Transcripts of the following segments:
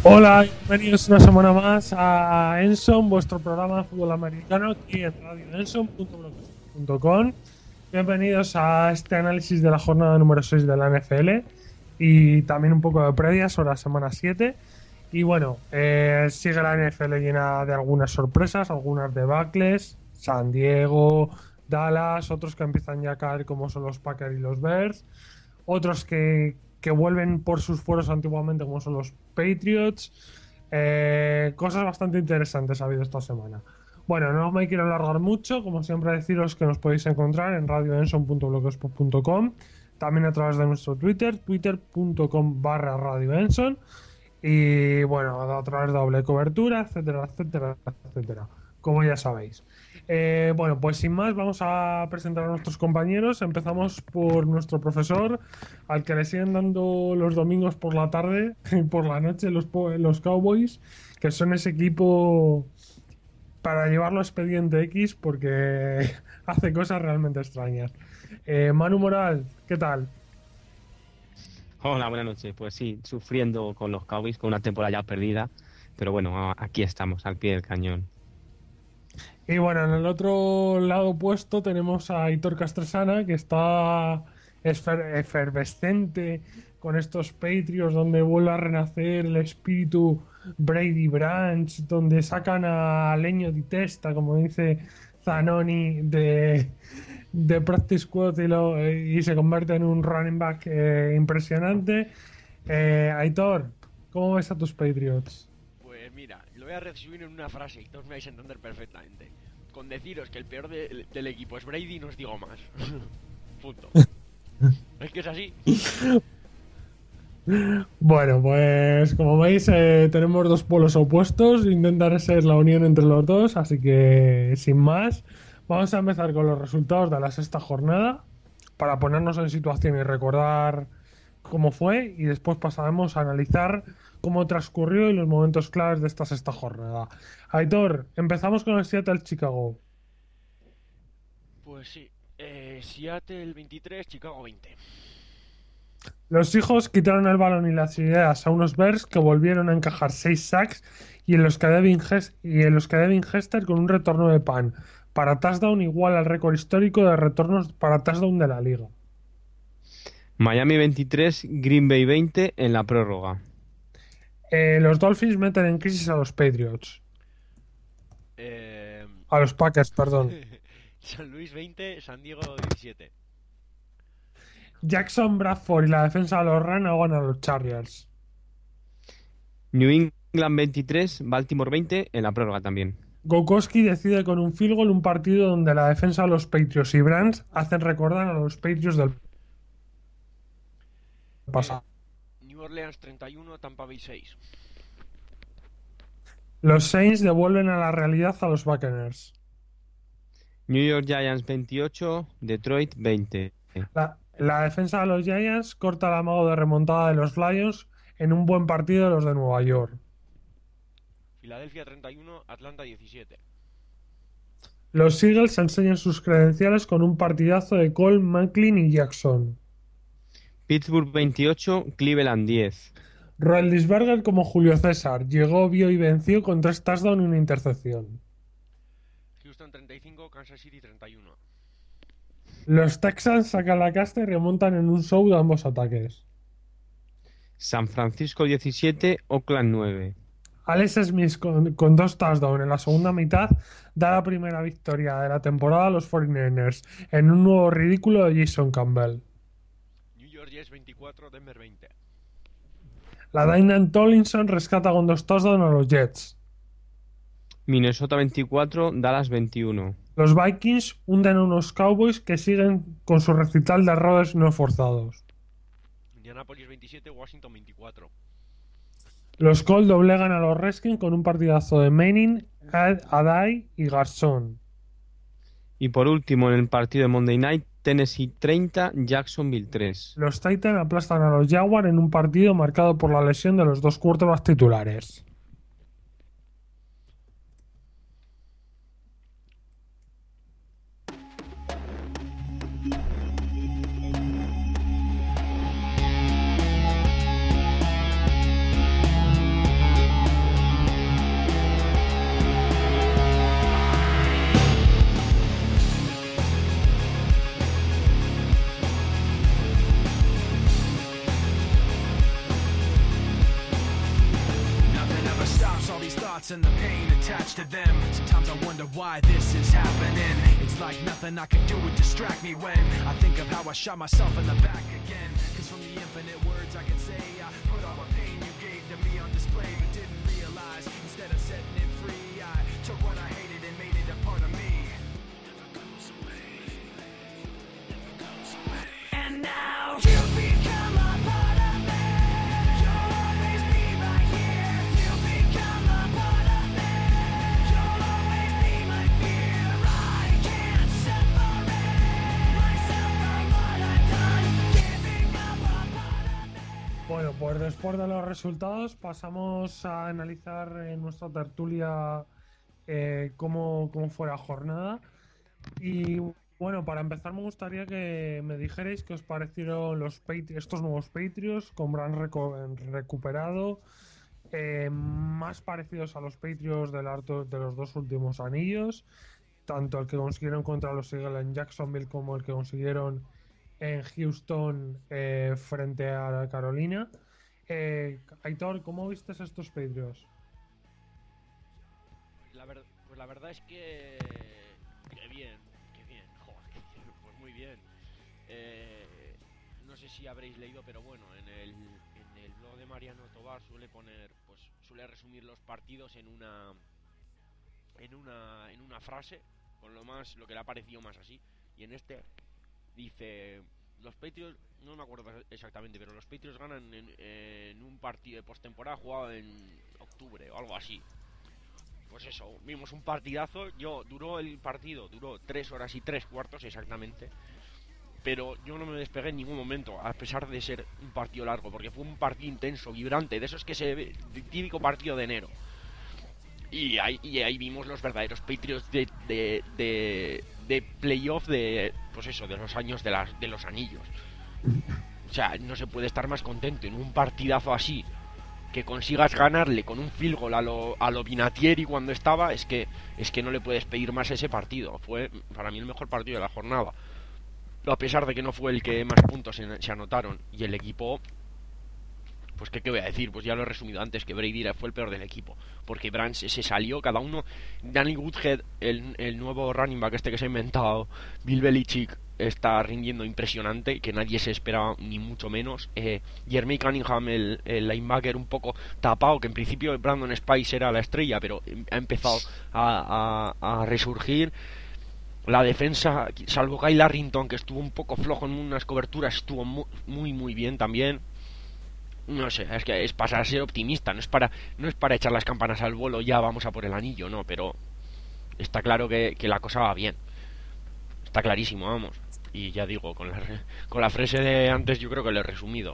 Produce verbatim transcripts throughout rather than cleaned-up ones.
Hola, bienvenidos una semana más a Enson, vuestro programa de fútbol americano aquí en radio enson punto blogspot punto com. Bienvenidos a este análisis de la jornada número seis de la N F L y también un poco de previa sobre la semana siete. Y bueno, eh, sigue la N F L llena de algunas sorpresas, algunas debacles, San Diego, Dallas, otros que empiezan ya a caer como son los Packers y los Bears, otros que, que vuelven por sus fueros antiguamente como son los Patriots. Eh, cosas bastante interesantes ha habido esta semana. Bueno, no me quiero alargar mucho, como siempre deciros que nos podéis encontrar en radio enson punto blogspot punto com, también a través de nuestro Twitter, twitter punto com barra radio enson, y bueno, a través de doble cobertura, etcétera, etcétera, etcétera, como ya sabéis. Eh, bueno, pues sin más, vamos a presentar a nuestros compañeros. Empezamos por nuestro profesor, al que le siguen dando los domingos por la tarde y por la noche los, los Cowboys, que son ese equipo para llevarlo a Expediente X porque hace cosas realmente extrañas. Eh, Manu Moral, ¿qué tal? Hola, buenas noches. Pues sí, sufriendo con los Cowboys, con una temporada ya perdida, pero bueno, aquí estamos, al pie del cañón. Y bueno, en el otro lado opuesto tenemos a Aitor Castresana, que está esfer- efervescente con estos Patriots, donde vuelve a renacer el espíritu Brady Branch, donde sacan a Leño Di Testa, como dice Zanoni, de, de Practice Squad y, lo- y se convierte en un running back eh, impresionante. Eh, Aitor, ¿cómo ves a tus Patriots? Pues mira, lo voy a resumir en una frase y todos me vais a entender perfectamente. Con deciros que el peor de, del equipo es Brady, no os digo más. Punto. Es que es así. Bueno, pues como veis, eh, tenemos dos polos opuestos. Intentaré ser la unión entre los dos, así que sin más, vamos a empezar con los resultados de la sexta jornada para ponernos en situación y recordar cómo fue, y después pasaremos a analizar cómo transcurrió y los momentos claves de esta sexta jornada. Aitor, empezamos con el Seattle-Chicago. Pues sí. Eh, Seattle veintitrés, Chicago veinte. Los hijos quitaron el balón y las ideas a unos Bears que volvieron a encajar seis sacks y en los que Devin, Hes- y en los que Devin Hester con un retorno de pan para touchdown igual al récord histórico de retornos para touchdown de la liga. Miami veintitrés, Green Bay veinte en la prórroga. Eh, los Dolphins meten en crisis a los Patriots. Eh... A los Packers, perdón. San Luis veinte, San Diego diecisiete. Jackson Bradford y la defensa de los Rams ahogan a los Chargers. New England veintitrés, Baltimore veinte en la prórroga también. Gokowski decide con un field goal un partido donde la defensa de los Patriots y Brands hacen recordar a los Patriots del pasado. Eh, New Orleans treinta y uno, Tampa Bay seis. Los Saints devuelven a la realidad a los Buccaneers. New York Giants veintiocho, Detroit veinte. La, la defensa de los Giants corta el amago de remontada de los Lions en un buen partido de los de Nueva York. Filadelfia treinta y uno, Atlanta diecisiete. Los Eagles enseñan sus credenciales con un partidazo de Cole, Macklin y Jackson. Pittsburgh veintiocho, Cleveland diez. Roethlisberger como Julio César. Llegó, vio y venció con tres touchdowns y una intercepción. Houston treinta y cinco, Kansas City treinta y uno. Los Texans sacan la casta y remontan en un show de ambos ataques. San Francisco diecisiete, Oakland nueve. Alex Smith con, con dos touchdowns en la segunda mitad da la primera victoria de la temporada a los cuarenta y nueve ers en un nuevo ridículo de Jason Campbell. New York Jets veinticuatro, Denver veinte. La Dainan Tomlinson rescata con dos touchdowns a los Jets. Minnesota veinticuatro, Dallas veintiuno. Los Vikings hunden a unos Cowboys que siguen con su recital de errores no forzados. Indianapolis veintisiete, Washington veinticuatro. Los Colts doblegan a los Redskins con un partidazo de Manning, Ad- Adai y Garçon. Y por último, en el partido de Monday Night, Tennessee treinta, Jacksonville tres. Los Titans aplastan a los Jaguars en un partido marcado por la lesión de los dos quarterbacks titulares. to them. Sometimes I wonder why this is happening. It's like nothing I can do would distract me when I think of how I shot myself in the back again. Cause from the infinite words I can say, I put all the pain you gave to me on display, but didn't realize instead of setting it free, I took what I hated and made it a part of me. Never goes away, never goes away. And now you become a part of me. You'll always be right here. You become a part of me. You'll always be my fear. I can't separate myself from what I've done. Giving up a part of me. Bueno, pues después de los resultados pasamos a analizar en nuestra tertulia eh, cómo, cómo fue la jornada. Y bueno, para empezar me gustaría que me dijerais qué os parecieron los Patri- estos nuevos Patriots con Brand reco- recuperado, eh, más parecidos a los Patriots de, las do- de los dos últimos anillos, tanto el que consiguieron contra los Eagles en Jacksonville como el que consiguieron en Houston eh, frente a Carolina. Eh, Aitor, ¿cómo viste estos Patriots? La ver- pues la verdad es que... que bien, que bien, joder, que bien, pues muy bien. Eh, no sé si habréis leído, pero bueno, en el, en el blog de Mariano Tobar suele poner, pues suele resumir los partidos en una en una en una frase, con lo más, lo que le ha parecido más así. Y en este dice: los Patriots, no me acuerdo exactamente, pero los Patriots ganan en, en un partido de postemporada jugado en octubre o algo así. Pues eso, vimos un partidazo. Yo, duró el partido, duró tres horas y tres cuartos exactamente. Pero yo no me despegué en ningún momento, a pesar de ser un partido largo, porque fue un partido intenso, vibrante, de esos que se ve, de típico partido de enero. Y ahí, y ahí vimos los verdaderos Patriots de, de, de, de playoff de, pues eso, de los años de, las, de los anillos. O sea, no se puede estar más contento en un partidazo así, que consigas ganarle con un field goal a lo, a lo Vinatieri cuando estaba. Es que, es que no le puedes pedir más ese partido. Fue para mí el mejor partido de la jornada, a pesar de que no fue el que más puntos se, se anotaron. Y el equipo, pues ¿qué, qué voy a decir? Pues ya lo he resumido antes, que Brady fue el peor del equipo, porque Branch se salió, cada uno. Danny Woodhead, el, el nuevo running back este que se ha inventado, Bill Belichick, está rindiendo impresionante, que nadie se esperaba, ni mucho menos. eh, Jeremy Cunningham, el, el linebacker un poco tapado, que en principio Brandon Spice era la estrella, pero ha empezado a, a, a resurgir. La defensa, salvo Kyle Arrington, que estuvo un poco flojo en unas coberturas, estuvo muy muy, muy bien también. No sé, es que es para ser optimista, no es para no es para echar las campanas al vuelo, ya vamos a por el anillo, no, pero está claro que, que la cosa va bien. Está clarísimo, vamos. Y ya digo, con la, con la frase de antes yo creo que lo he resumido.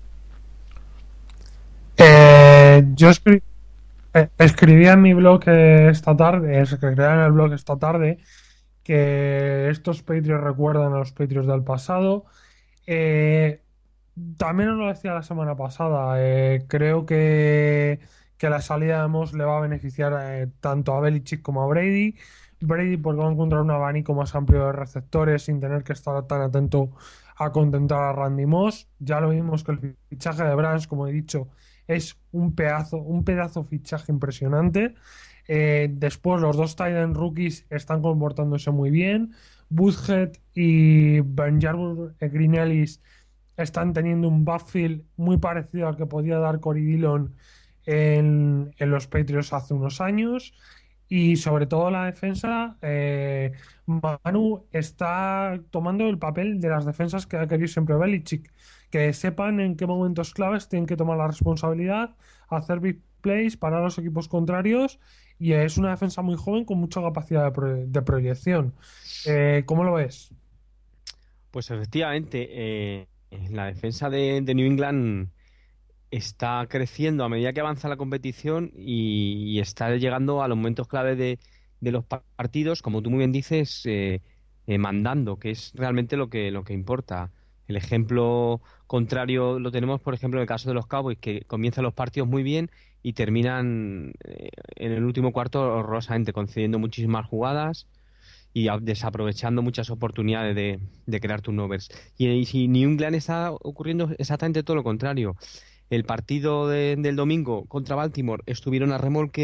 Eh, yo escri- eh, escribí en mi blog eh, esta tarde, escribí en el blog esta tarde que estos Patriots recuerdan a los Patriots del pasado. Eh, También os lo decía la semana pasada, eh, creo que, que la salida de Moss le va a beneficiar eh, tanto a Belichick como a Brady. Brady porque va a encontrar un abanico más amplio de receptores sin tener que estar tan atento a contentar a Randy Moss. Ya lo vimos que el fichaje de Branch, como he dicho, es un pedazo, un pedazo fichaje impresionante. Eh, después los dos tight end rookies están comportándose muy bien. Woodhead y Benjamin Green Ellis están teniendo un backfield muy parecido al que podía dar Corey Dillon en, en los Patriots hace unos años. Y sobre todo la defensa, eh, Manu está tomando el papel de las defensas que ha querido siempre Belichick, que sepan en qué momentos claves tienen que tomar la responsabilidad, hacer big plays para los equipos contrarios, y es una defensa muy joven con mucha capacidad de, pro- de proyección. Eh, ¿cómo lo ves? Pues efectivamente, eh, la defensa de, de New England está creciendo a medida que avanza la competición y, y está llegando a los momentos clave de, de los pa- partidos, como tú muy bien dices, eh, eh, mandando, que es realmente lo que, lo que importa. El ejemplo contrario lo tenemos, por ejemplo, en el caso de los Cowboys, que comienzan los partidos muy bien y terminan eh, en el último cuarto horrorosamente, concediendo muchísimas jugadas y a- desaprovechando muchas oportunidades de, de crear turnovers. Y, y si New England está ocurriendo exactamente todo lo contrario. El partido de- del domingo contra Baltimore estuvieron a remolque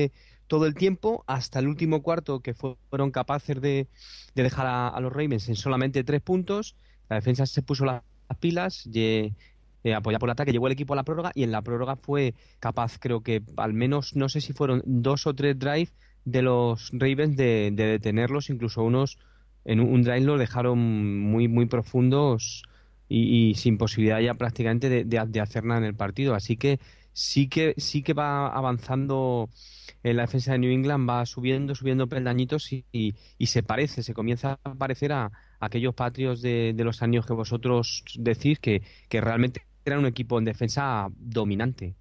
todo el tiempo hasta el último cuarto, que fue- fueron capaces de, de dejar a, a los Ravens en solamente tres puntos. La defensa se puso la- las pilas, y, eh, apoyada por el ataque, llegó el equipo a la prórroga y en la prórroga fue capaz, creo que al menos, no sé si fueron dos o tres drives de los Ravens de, de detenerlos, incluso unos en un, un drive los dejaron muy, muy profundos y, y sin posibilidad ya prácticamente de, de- de hacer nada en el partido. Así que sí que sí que va avanzando en la defensa de New England, va subiendo, subiendo peldañitos y, y- y se parece, se comienza a parecer a, a aquellos Patriots de, de los años que vosotros decís que, que realmente eran un equipo en defensa dominante.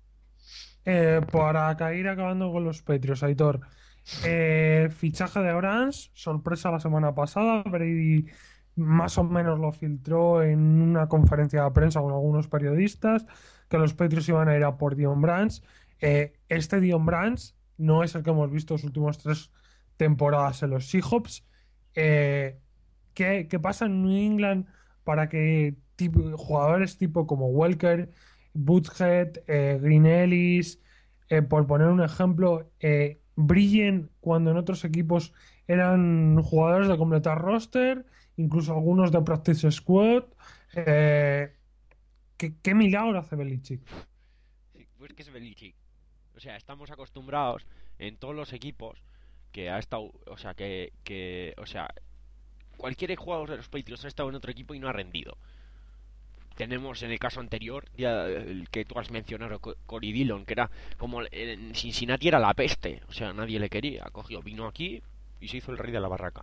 Eh, para ca- ir acabando con los Patriots, Aitor. Eh, fichaje de Brans, sorpresa la semana pasada. Brady más o menos lo filtró en una conferencia de prensa con algunos periodistas que los Patriots iban a ir a por Dion Branch. Eh, este Dion Branch no es el que hemos visto las últimas tres temporadas en los Seahawks. Eh, ¿qué, qué pasa en New England para que tipo- jugadores tipo como Welker, Butthead, eh, Green Ellis, eh, por poner un ejemplo, eh, brillen cuando en otros equipos eran jugadores de completar roster, incluso algunos de practice squad? Eh, ¿qué, qué milagro hace Belichick? Pues que es Belichick. O sea, estamos acostumbrados en todos los equipos que ha estado, o sea, que, que o sea, cualquier jugador de los Patriots ha estado en otro equipo y no ha rendido. Tenemos en el caso anterior, ya el que tú has mencionado, Co- Corey Dillon, que era como el- en Cincinnati era la peste, o sea, nadie le quería. Cogió, vino aquí y se hizo el rey de la barraca.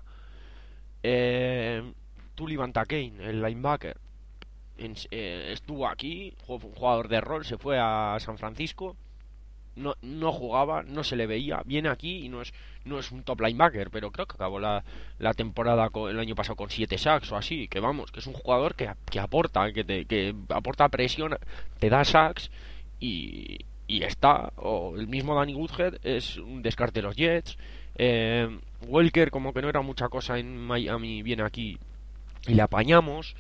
Eh, Tully Van Kane, el linebacker, en- eh, estuvo aquí, fue un jugador de rol, se fue a San Francisco, no, no jugaba, no se le veía, viene aquí y no es, no es un top linebacker, pero creo que acabó la, la temporada con- el año pasado con siete sacks o así, que vamos, que es un jugador que, que aporta, que, te, que aporta presión, te da sacks y, y está. O el mismo Danny Woodhead es un descarte de los Jets. eh, Welker, como que no era mucha cosa en Miami, viene aquí y le apañamos.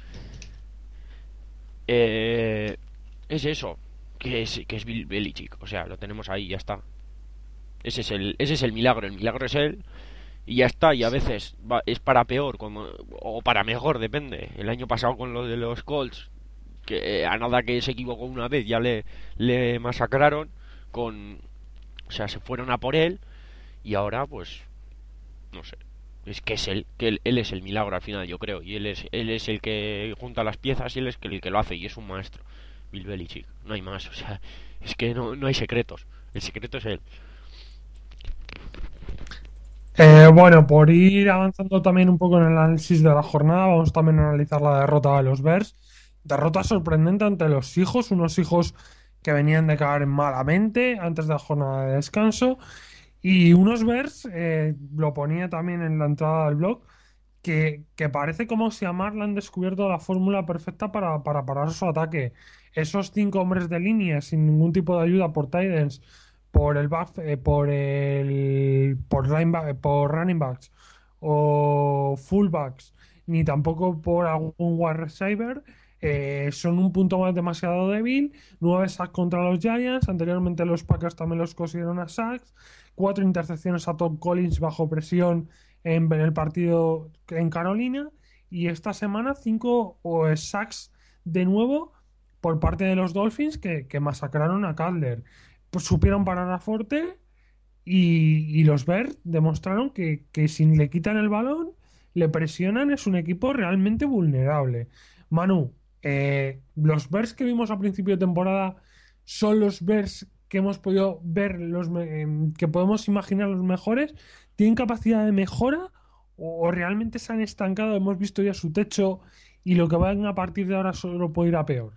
Eh, es eso, que es, que es Bill Belichick, o sea, lo tenemos ahí, ya está. Ese es el, ese es el milagro, el milagro es él y ya está. Y a veces va- es para peor como, o para mejor, depende. El año pasado con lo de los Colts, que eh, a nada que se equivocó una vez ya le, le masacraron con, o sea, se fueron a por él y ahora pues no sé. Es que es él, que él, él es el milagro al final, yo creo, y él es él es el que junta las piezas y él es el que lo hace y es un maestro. Bill Belichick, no hay más, o sea, es que no, no hay secretos. El secreto es él. Eh, bueno, por ir avanzando también un poco en el análisis de la jornada, vamos también a analizar la derrota de los Bears. Derrota sorprendente ante los hijos, unos hijos que venían de caer malamente antes de la jornada de descanso. Y unos Bears, eh, lo ponía también en la entrada del blog, que, que parece como si a Mar le han descubierto la fórmula perfecta para, para parar su ataque. Esos cinco hombres de línea sin ningún tipo de ayuda por tight ends, por el back, eh, por el por lineback- por running backs o fullbacks, ni tampoco por algún wide receiver, eh, son un punto más demasiado débil. Nueve sacks contra los Giants. Anteriormente los Packers también los consiguieron a sacks. Cuatro intercepciones a Tom Collins bajo presión en, en el partido en Carolina. Y esta semana cinco o, sacks de nuevo por parte de los Dolphins que, que masacraron a Cutler. Pues supieron parar a Forte y, y los Bears demostraron que, que si le quitan el balón, le presionan, es un equipo realmente vulnerable. Manu, eh, los Bears que vimos a principio de temporada son los Bears que hemos podido ver, los me- em, que podemos imaginar los mejores. ¿Tienen capacidad de mejora o, o realmente se han estancado? Hemos visto ya su techo y lo que van a partir de ahora solo puede ir a peor.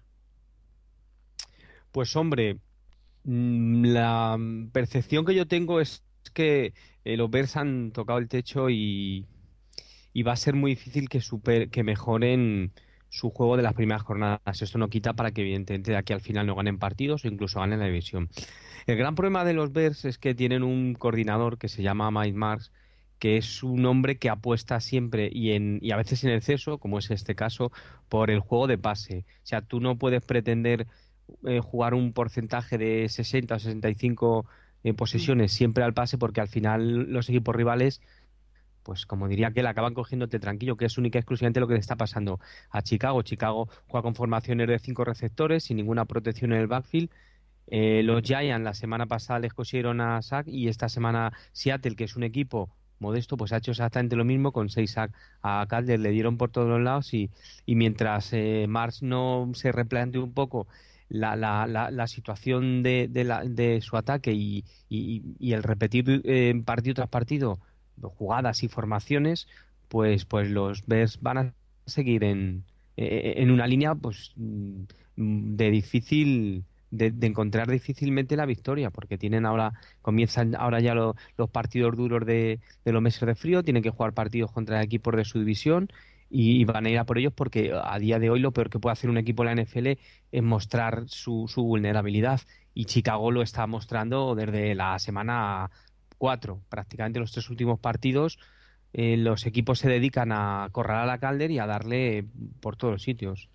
Pues hombre, mm, la percepción que yo tengo es que eh, los Bears han tocado el techo y, y va a ser muy difícil que, super, que mejoren su juego de las primeras jornadas. Esto no quita para que evidentemente de aquí al final no ganen partidos o incluso ganen la división. El gran problema de los Bears es que tienen un coordinador que se llama Mike Marks, que es un hombre que apuesta siempre y, en, y a veces en exceso, como es este caso, por el juego de pase. O sea, tú no puedes pretender eh, jugar un porcentaje de sesenta o sesenta y cinco por ciento eh, posesiones siempre al pase, porque al final los equipos rivales, pues como diría que le acaban cogiéndote tranquilo, que es única y exclusivamente lo que le está pasando a Chicago. Chicago juega con formaciones de cinco receptores, sin ninguna protección en el backfield. Eh, los Giants la semana pasada les cosieron a sack, y esta semana Seattle, que es un equipo modesto, pues ha hecho exactamente lo mismo con seis sacks a Calder, le dieron por todos los lados, y, y mientras eh, Mars no se replantee un poco la, la, la, la situación de, de, la, de su ataque y, y, y el repetir eh, partido tras partido jugadas y formaciones, pues, pues los Bears van a seguir en, eh, en una línea pues mm, de difícil de, de encontrar difícilmente la victoria, porque tienen ahora comienzan ahora ya lo- los partidos duros de, de los meses de frío, tienen que jugar partidos contra equipos de su división, y, y van a ir a por ellos, porque a día de hoy lo peor que puede hacer un equipo en la N F L es mostrar su, su vulnerabilidad, y Chicago lo está mostrando desde la semana cuatro. Prácticamente los tres últimos partidos, eh, los equipos se dedican a correr a la Calder y a darle por todos los sitios.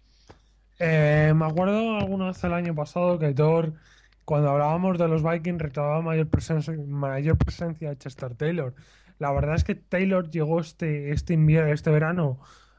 Eh, me acuerdo alguna vez el año pasado que Thor, cuando hablábamos de los Vikings, reclamaba mayor presencia, mayor presencia de Chester Taylor. La verdad es que Taylor llegó este, este invierno, este verano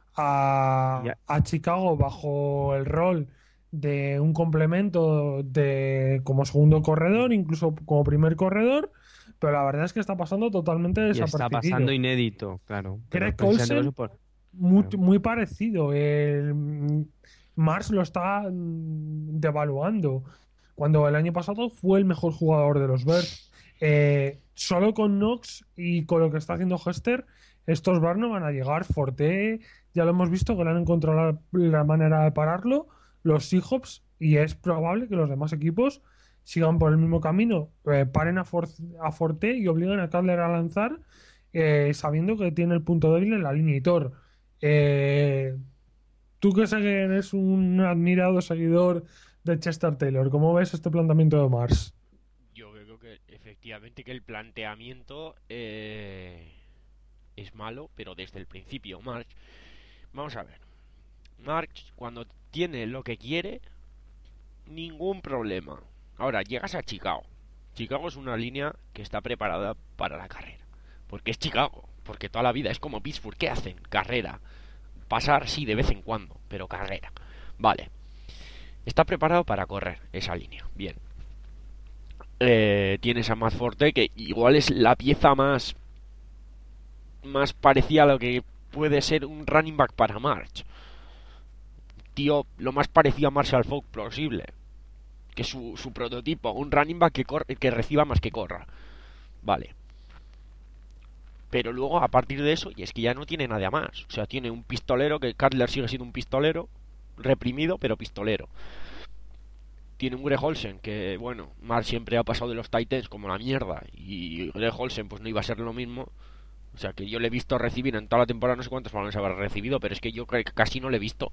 a, Ya, a Chicago bajo el rol de un complemento de como segundo corredor, incluso como primer corredor, pero la verdad es que está pasando totalmente y está pasando desapercibido. inédito, claro, pero Greg precisamente por Olsen eso, por- muy, claro. muy parecido. El, mm, Mars lo está mm, devaluando. Cuando el año pasado fue el mejor jugador de los Bears. Eh, solo con Knox y con lo que está haciendo Hester, estos Bears no van a llegar. Forte, ya lo hemos visto que le han encontrado la, la manera de pararlo. Los Seahawks, y es probable que los demás equipos sigan por el mismo camino. Eh, paren a, For- a Forte y obliguen a Cutler a lanzar, eh, sabiendo que tiene el punto débil en la línea y Thor. Eh, Tú que sé que eres un admirado seguidor de Chester Taylor, ¿cómo ves este planteamiento de Mars? Yo creo que efectivamente que el planteamiento eh, es malo, pero desde el principio, March. Vamos a ver. March, cuando tiene lo que quiere, ningún problema. Ahora, llegas a Chicago. Chicago es una línea que está preparada para la carrera. Porque es Chicago. Porque toda la vida es como Pittsburgh. ¿Qué hacen? Carrera. Pasar, sí, de vez en cuando. Pero carrera. Vale. Está preparado para correr esa línea. Bien. Eh, tienes a Matt Forte, que igual es la pieza más más parecida a lo que puede ser un running back para March. Tío, lo más parecido a Marshall Faulk posible. Que su, su prototipo, un running back que, corre, que reciba más que corra. Vale. Pero luego, a partir de eso, y es que ya no tiene nada más. O sea, tiene un pistolero, que Cutler sigue siendo un pistolero, reprimido, pero pistolero. Tiene un Greg Olsen, que, bueno, March siempre ha pasado de los Titans como la mierda. Y Greg Olsen, pues no iba a ser lo mismo. O sea, que yo le he visto recibir en toda la temporada, no sé cuántos balones habrá recibido, pero es que yo creo que casi no le he visto.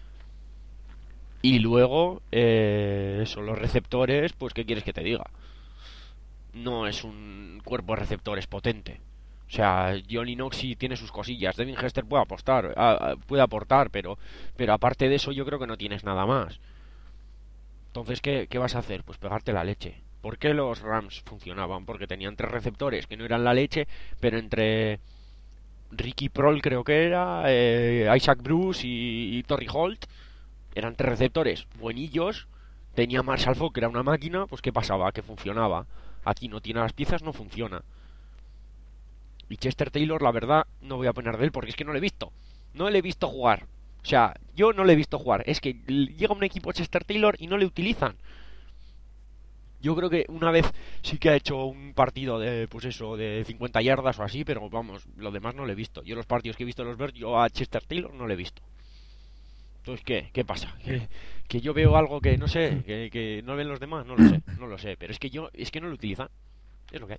Y luego, eh, eso, los receptores, pues ¿qué quieres que te diga? No es un cuerpo de receptores potente. O sea, Johnny Knox sí tiene sus cosillas. Devin Hester puede apostar, a- a- puede aportar, pero, pero aparte de eso yo creo que no tienes nada más. Entonces, ¿qué, qué vas a hacer? Pues pegarte la leche. ¿Por qué los Rams funcionaban? Porque tenían tres receptores que no eran la leche, pero entre Ricky Prohl creo que era, eh, Isaac Bruce y, y Torrey Holt, eran tres receptores buenillos. Tenía Marshall Faulk, que era una máquina, pues ¿qué pasaba? Que funcionaba. Aquí no tiene las piezas, no funciona. Y Chester Taylor, la verdad, no voy a opinar de él porque es que no le he visto. No le he visto jugar. O sea, yo no le he visto jugar. Es que llega un equipo Chester Taylor y no le utilizan. Yo creo que una vez sí que ha hecho un partido de, pues eso, de cincuenta yardas o así, pero vamos, lo demás no le he visto. Yo los partidos que he visto de los Bears, yo a Chester Taylor no le he visto. Entonces, ¿qué? ¿Qué pasa? ¿Que, que yo veo algo que no sé, que, que no ven los demás? No lo sé, no lo sé. Pero es que yo, es que no lo utilizan. Es lo que hay.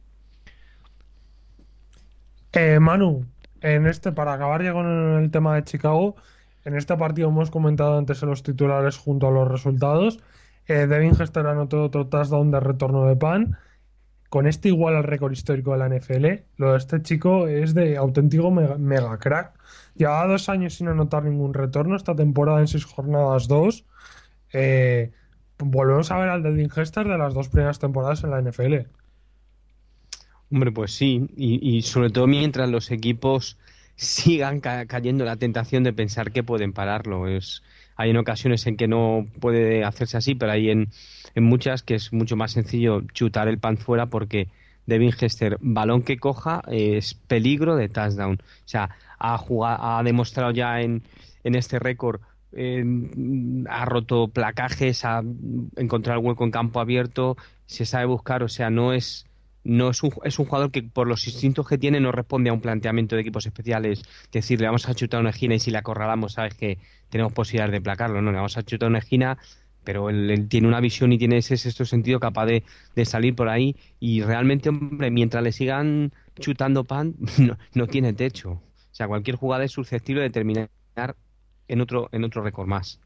Eh, Manu, en este, para acabar ya con el tema de Chicago, en este partido hemos comentado antes en los titulares junto a los resultados. Eh, Devin Hester anotó otro touchdown de retorno de pan. Con este igual al récord histórico de la N F L. Lo de este chico es de auténtico mega, mega crack. Llevaba dos años sin anotar ningún retorno. Esta temporada en seis jornadas dos. Eh, volvemos a ver al Devin Hester de las dos primeras temporadas en la N F L. Hombre, pues sí, y, y sobre todo mientras los equipos sigan ca- cayendo en la tentación de pensar que pueden pararlo. Es, hay en ocasiones en que no puede hacerse así, pero hay en, en muchas que es mucho más sencillo chutar el pan fuera porque Devin Hester, balón que coja, eh, es peligro de touchdown. O sea, ha jugado, ha demostrado ya en, en este récord, eh, ha roto placajes, ha encontrado el hueco en campo abierto, se sabe buscar, o sea, no es no es un, es un jugador que por los instintos que tiene no responde a un planteamiento de equipos especiales, decir, le vamos a chutar una esquina y si la acorralamos, sabes que tenemos posibilidades de placarlo, no, le vamos a chutar una esquina, pero él, él tiene una visión y tiene ese sexto sentido capaz de, de salir por ahí y realmente, hombre, mientras le sigan chutando pan, no, no tiene techo. O sea, cualquier jugada es susceptible de terminar en otro, en otro récord más.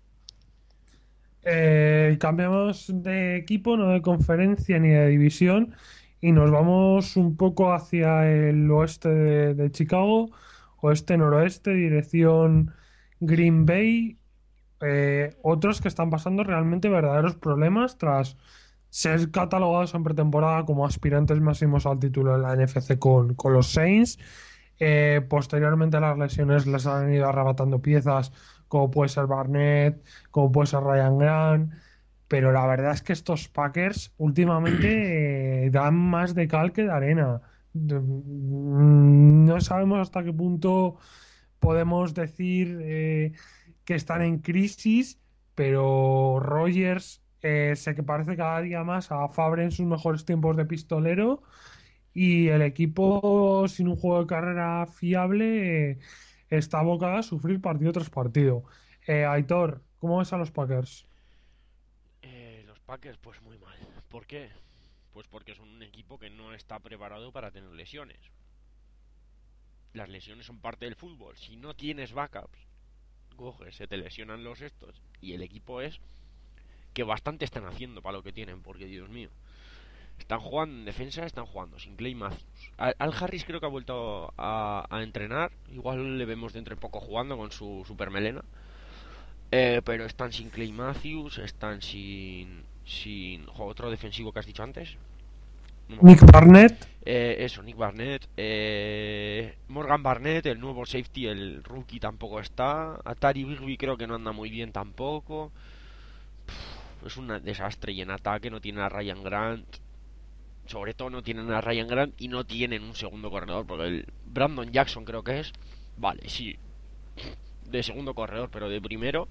Eh, cambiamos de equipo, no de conferencia ni de división, y nos vamos un poco hacia el oeste de, de Chicago, oeste-noroeste, dirección Green Bay. Eh, otros que están pasando realmente verdaderos problemas tras ser catalogados en pretemporada como aspirantes máximos al título de la N F C con, con los Saints. Eh, posteriormente las lesiones les han ido arrebatando piezas como puede ser Barnett, como puede ser Ryan Grant, pero la verdad es que estos Packers últimamente eh, dan más de cal que de arena. De- mm, No sabemos hasta qué punto podemos decir eh, que están en crisis, pero Rogers eh, sé que parece cada día más a Favre en sus mejores tiempos de pistolero y el equipo sin un juego de carrera fiable eh, está abocado a sufrir partido tras partido. Eh, Aitor, ¿cómo ves a los Packers? Eh, los Packers, pues muy mal. ¿Por qué? Pues porque son un equipo que no está preparado para tener lesiones. Las lesiones son parte del fútbol. Si no tienes backups, coges, se te lesionan los estos. Y el equipo es que bastante están haciendo para lo que tienen, porque Dios mío. Están jugando en defensa, están jugando sin Clay Matthews. Al, Al Harris creo que ha vuelto a, a entrenar. Igual le vemos dentro de poco jugando con su super melena. Eh, pero están sin Clay Matthews, están sin. sin. jo, otro defensivo que has dicho antes. No me Nick acuerdo. Barnett. Eh, eso, Nick Barnett. Eh, Morgan Barnett, el nuevo safety, el rookie tampoco está. Atari Bigby creo que no anda muy bien tampoco. Pff, es un desastre. Y en ataque no tiene a Ryan Grant. Sobre todo no tienen a Ryan Grant y no tienen un segundo corredor. Porque el Brandon Jackson creo que es. Vale, sí. De segundo corredor, pero de primero.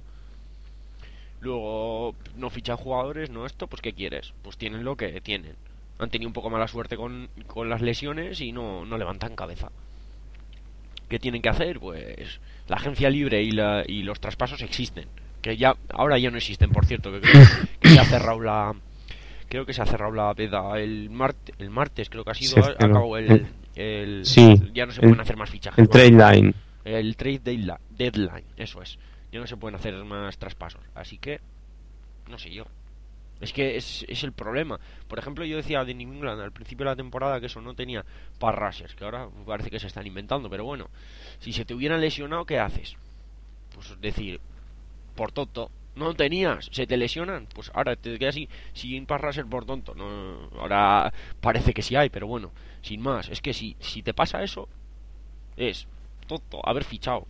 Luego no fichan jugadores, no esto, pues ¿qué quieres? Pues tienen lo que tienen. Han tenido un poco mala suerte con, con las lesiones y no, no levantan cabeza. ¿Qué tienen que hacer? Pues la agencia libre y, la, y los traspasos existen. Que ya ahora ya no existen, por cierto, que creo que se ha cerrado la creo que se ha cerrado la veda el martes, el martes creo que ha sido, Se ha cerró. acabado el, el Sí, ya no se el, pueden hacer más fichajes. el trade line. El trade deadli- deadline, eso es. Ya no se pueden hacer más traspasos. Así que, no sé yo. Es que es, es el problema. Por ejemplo, yo decía de New England al principio de la temporada que eso no tenía pass rushers, que ahora parece que se están inventando, pero bueno, si se te hubieran lesionado, ¿qué haces? Pues decir, por tonto, no tenías, se te lesionan, pues ahora te quedas así, sin pass rusher por tonto. No, ahora parece que sí hay, pero bueno, sin más. Es que si, si te pasa eso, es tonto haber fichado.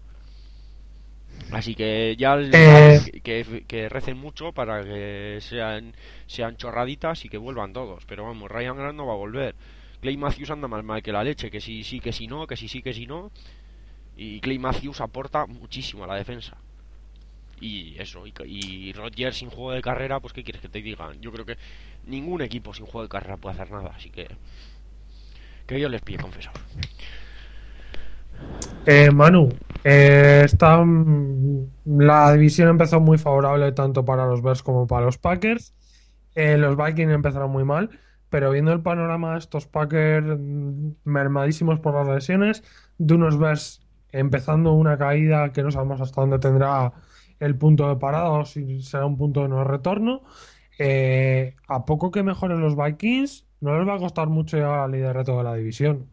Así que ya, Eh, ya que, que recen mucho para que sean sean chorraditas y que vuelvan todos. Pero vamos, Ryan Grant no va a volver. Clay Matthews anda más mal que la leche, que si sí, que si no, que si sí, que si no. Y Clay Matthews aporta muchísimo a la defensa. Y eso, y, y Rodgers sin juego de carrera, pues ¿qué quieres que te diga? Yo creo que ningún equipo sin juego de carrera puede hacer nada, así que que yo les pille confesados. eh, Manu, eh, esta, mm, la división empezó muy favorable tanto para los Bears como para los Packers. Eh, los Vikings empezaron muy mal, pero viendo el panorama de estos Packers mm, mermadísimos por las lesiones, de unos Bears empezando una caída que no sabemos hasta dónde tendrá el punto de parada o si será un punto de no retorno, eh, a poco que mejoren los Vikings, no les va a costar mucho llegar al liderato de la división.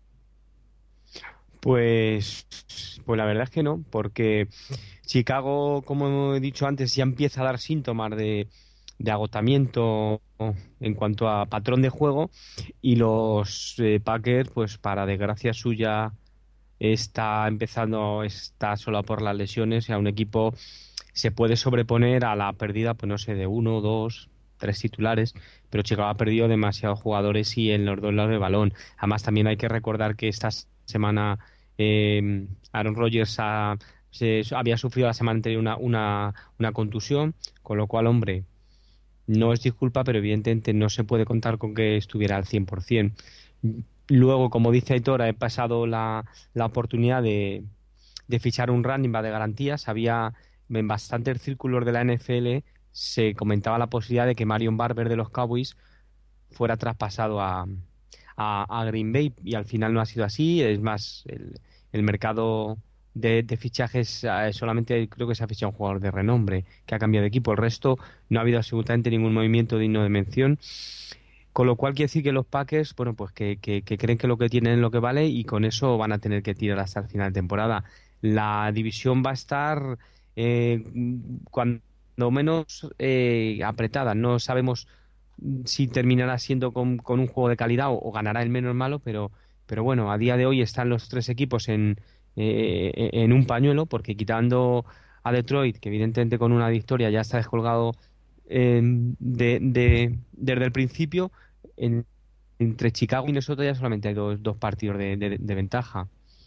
Pues, pues la verdad es que no, porque Chicago, como he dicho antes, ya empieza a dar síntomas de, de agotamiento en cuanto a patrón de juego, y los eh, Packers, pues para desgracia suya, está empezando, está sola por las lesiones, y a un equipo se puede sobreponer a la pérdida, pues no sé, de uno, dos, tres titulares, pero Chicago ha perdido demasiados jugadores y en los dos lados del balón. Además, también hay que recordar que esta semana eh, Aaron Rodgers ha- se- había sufrido la semana anterior una, una, una contusión, con lo cual, hombre, no es disculpa, pero evidentemente no se puede contar con que estuviera al cien por ciento. Luego, como dice Aitor, he pasado la, la oportunidad de, de fichar un running back de garantías. Había en bastantes círculos de la N F L se comentaba la posibilidad de que Marion Barber de los Cowboys fuera traspasado a, a, a Green Bay, y al final no ha sido así. Es más, el, el mercado de, de fichajes, eh, solamente creo que se ha fichado un jugador de renombre que ha cambiado de equipo. El resto no ha habido absolutamente ningún movimiento digno de mención. Con lo cual quiere decir que los Packers, bueno, pues que, que, que creen que lo que tienen es lo que vale, y con eso van a tener que tirar hasta el final de temporada. La división va a estar eh, cuando menos eh, apretada. No sabemos si terminará siendo con, con un juego de calidad o, o ganará el menos malo, pero, pero bueno, a día de hoy están los tres equipos en, eh, en un pañuelo, porque quitando a Detroit, que evidentemente con una victoria ya está descolgado eh, de, de- desde el principio, en- entre Chicago y Minnesota ya solamente hay dos, dos partidos de, de- de ventaja.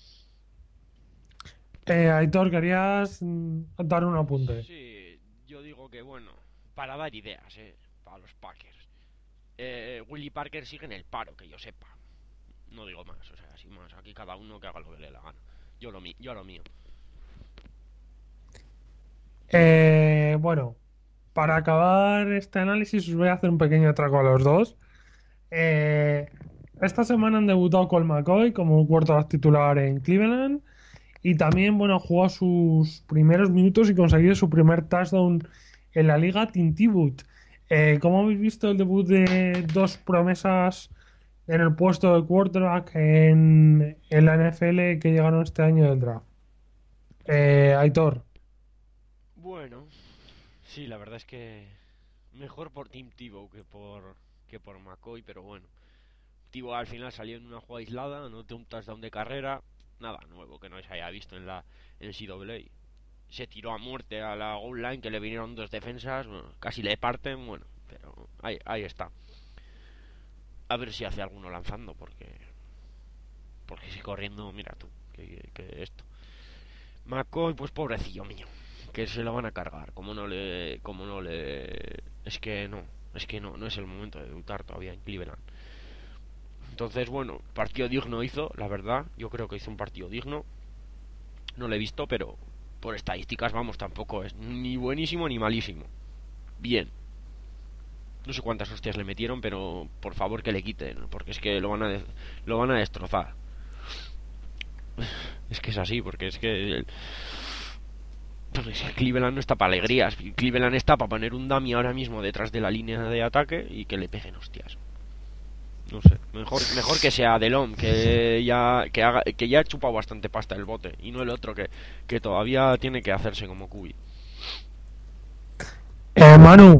Eh, Aitor, querías mm, dar un apunte. Sí, yo digo que bueno, para dar ideas, eh, para los Packers. Eh, Willie Parker sigue en el paro, que yo sepa. No digo más, o sea, sin más. Aquí cada uno que haga lo que le dé la gana. Yo lo, mi- yo lo mío. Eh, bueno, para acabar este análisis os voy a hacer un pequeño atraco a los dos. Eh, esta semana han debutado Colt McCoy como quarterback titular en Cleveland, y también, bueno, jugó sus primeros minutos y consiguió su primer touchdown en la liga, Tim Tebow. Eh, ¿cómo habéis visto el debut de dos promesas en el puesto de quarterback en, en la N F L que llegaron este año del draft? Eh, Aitor. Bueno, sí, la verdad es que mejor por Tim Tebow que por que por McCoy, pero bueno. Tebow al final salió en una jugada aislada, anotó un touchdown de carrera, nada nuevo que no se haya visto en la en el C A A. Se tiró a muerte a la goal line, que le vinieron dos defensas, bueno, casi le parten, bueno, pero ahí, ahí está. A ver si hace alguno lanzando, porque porque si corriendo, mira tú, que, que esto. McCoy, pues pobrecillo mío, que se lo van a cargar, como no le, como no le, es que no, es que no, no es el momento de debutar todavía en Cleveland. Entonces, bueno, partido digno hizo, la verdad, yo creo que hizo un partido digno. No lo he visto, pero por estadísticas, vamos, tampoco es ni buenísimo ni malísimo. Bien. No sé cuántas hostias le metieron, pero por favor que le quiten, porque es que lo van a de- lo van a destrozar. Es que es así, porque es que el- pues es que Cleveland no está para alegrías. Cleveland está para poner un dummy ahora mismo detrás de la línea de ataque y que le peguen hostias. No sé, mejor mejor que sea Delhomme, que ya que haga, que ya ha chupado bastante pasta el bote, y no el otro que, que todavía tiene que hacerse como Cubi. Eh, Manu,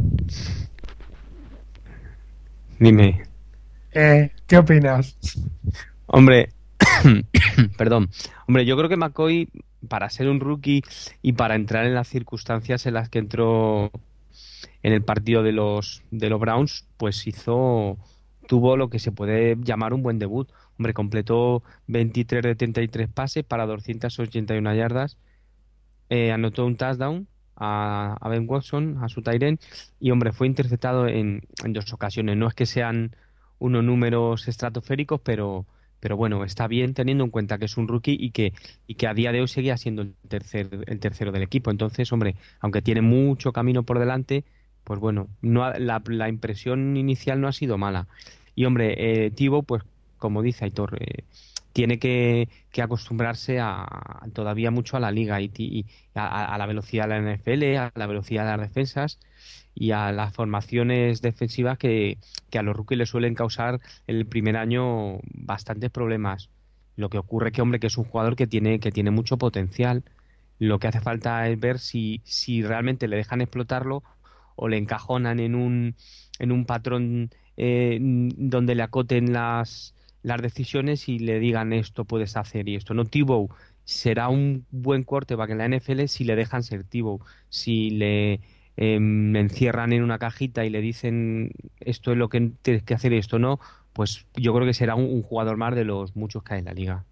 Dime, eh, ¿qué opinas? hombre, perdón, hombre, yo creo que McCoy, para ser un rookie y para entrar en las circunstancias en las que entró en el partido de los de los Browns, pues hizo tuvo lo que se puede llamar un buen debut. Hombre, completó veintitrés de treinta y tres pases para doscientas ochenta y una yardas, eh, anotó un touchdown a, a Ben Watson, a su tight end, y hombre, fue interceptado en, en dos ocasiones. No es que sean unos números estratosféricos, pero pero bueno, está bien teniendo en cuenta que es un rookie y que y que a día de hoy seguía siendo el tercer el tercero del equipo. Entonces, hombre, aunque tiene mucho camino por delante, pues bueno, no ha- la, la impresión inicial no ha sido mala. Y hombre, eh, Tibo, pues como dice Aitor, eh, tiene que, que acostumbrarse a, todavía mucho a la liga y, ti- y a, a la velocidad de la N F L, a la velocidad de las defensas y a las formaciones defensivas que, que a los rookies les suelen causar el primer año bastantes problemas. Lo que ocurre que, hombre, que es un jugador que tiene, que tiene mucho potencial. Lo que hace falta es ver si, si realmente le dejan explotarlo, o le encajonan en un, en un patrón eh, donde le acoten las, las decisiones y le digan esto puedes hacer y esto no. Tebow será un buen quarterback en la N F L si le dejan ser Tebow. Si le eh, encierran en una cajita y le dicen esto es lo que tienes que hacer y esto no, pues yo creo que será un, un jugador más de los muchos que hay en la liga.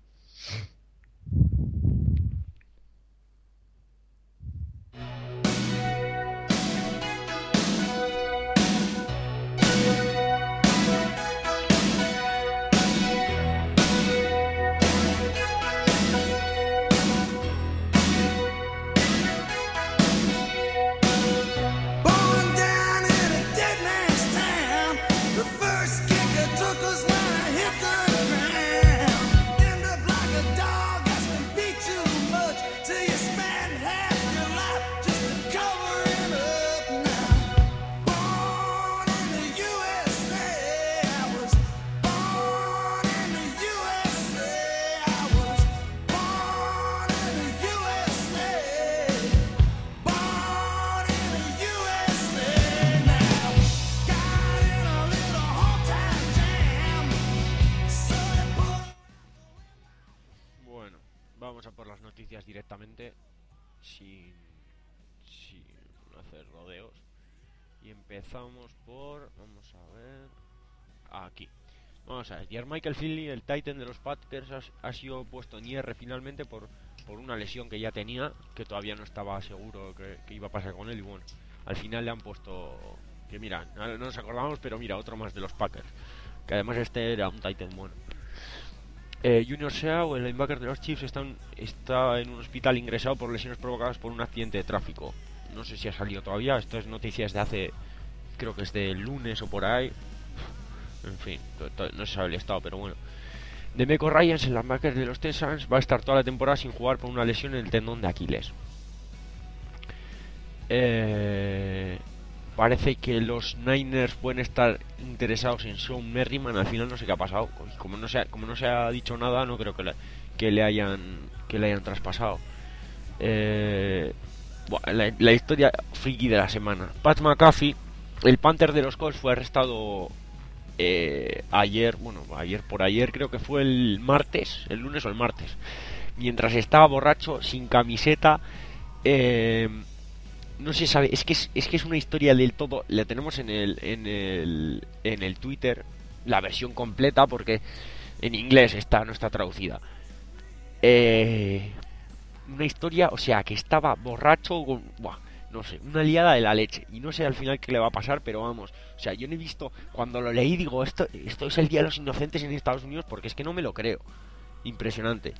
Directamente sin, sin hacer rodeos y empezamos por, vamos a ver, aquí vamos a ver, Jermichael Finley, el Titan de los Packers, ha, ha sido puesto en I R finalmente por, por una lesión que ya tenía, que todavía no estaba seguro que, que iba a pasar con él, y bueno, al final le han puesto, que mira, no nos acordamos, pero mira, otro más de los Packers, que además este era un Titan bueno. Eh, Junior Seau, el linebacker de los Chiefs, está, un, está en un hospital ingresado por lesiones provocadas por un accidente de tráfico. No sé si ha salido todavía, esto es noticias de hace, creo que es de lunes o por ahí. En fin, to, to, no se sabe el estado, pero bueno. DeMeco Ryans, el linebacker de los Texans, va a estar toda la temporada sin jugar por una lesión en el tendón de Aquiles. Eh... Parece que los Niners pueden estar interesados en Sean Merriman. Al final no sé qué ha pasado. Como no se ha, como no se ha dicho nada, no creo que le, que le hayan que le hayan traspasado. Eh, bueno, la, la historia friki de la semana. Pat McAfee, el Panther de los Colts, fue arrestado eh, ayer, bueno, ayer por ayer, creo que fue el martes, el lunes o el martes, mientras estaba borracho, sin camiseta. Eh, No se sabe, es que es, es que es una historia del todo. La tenemos en el, en el en el Twitter, la versión completa, porque en inglés está, no está traducida. Eh, una historia, o sea, que estaba borracho con, buah, no sé, una liada de la leche. Y no sé al final qué le va a pasar, pero vamos, o sea, yo no he visto, cuando lo leí digo, esto, esto es el Día de los Inocentes en Estados Unidos, porque es que no me lo creo. Impresionante.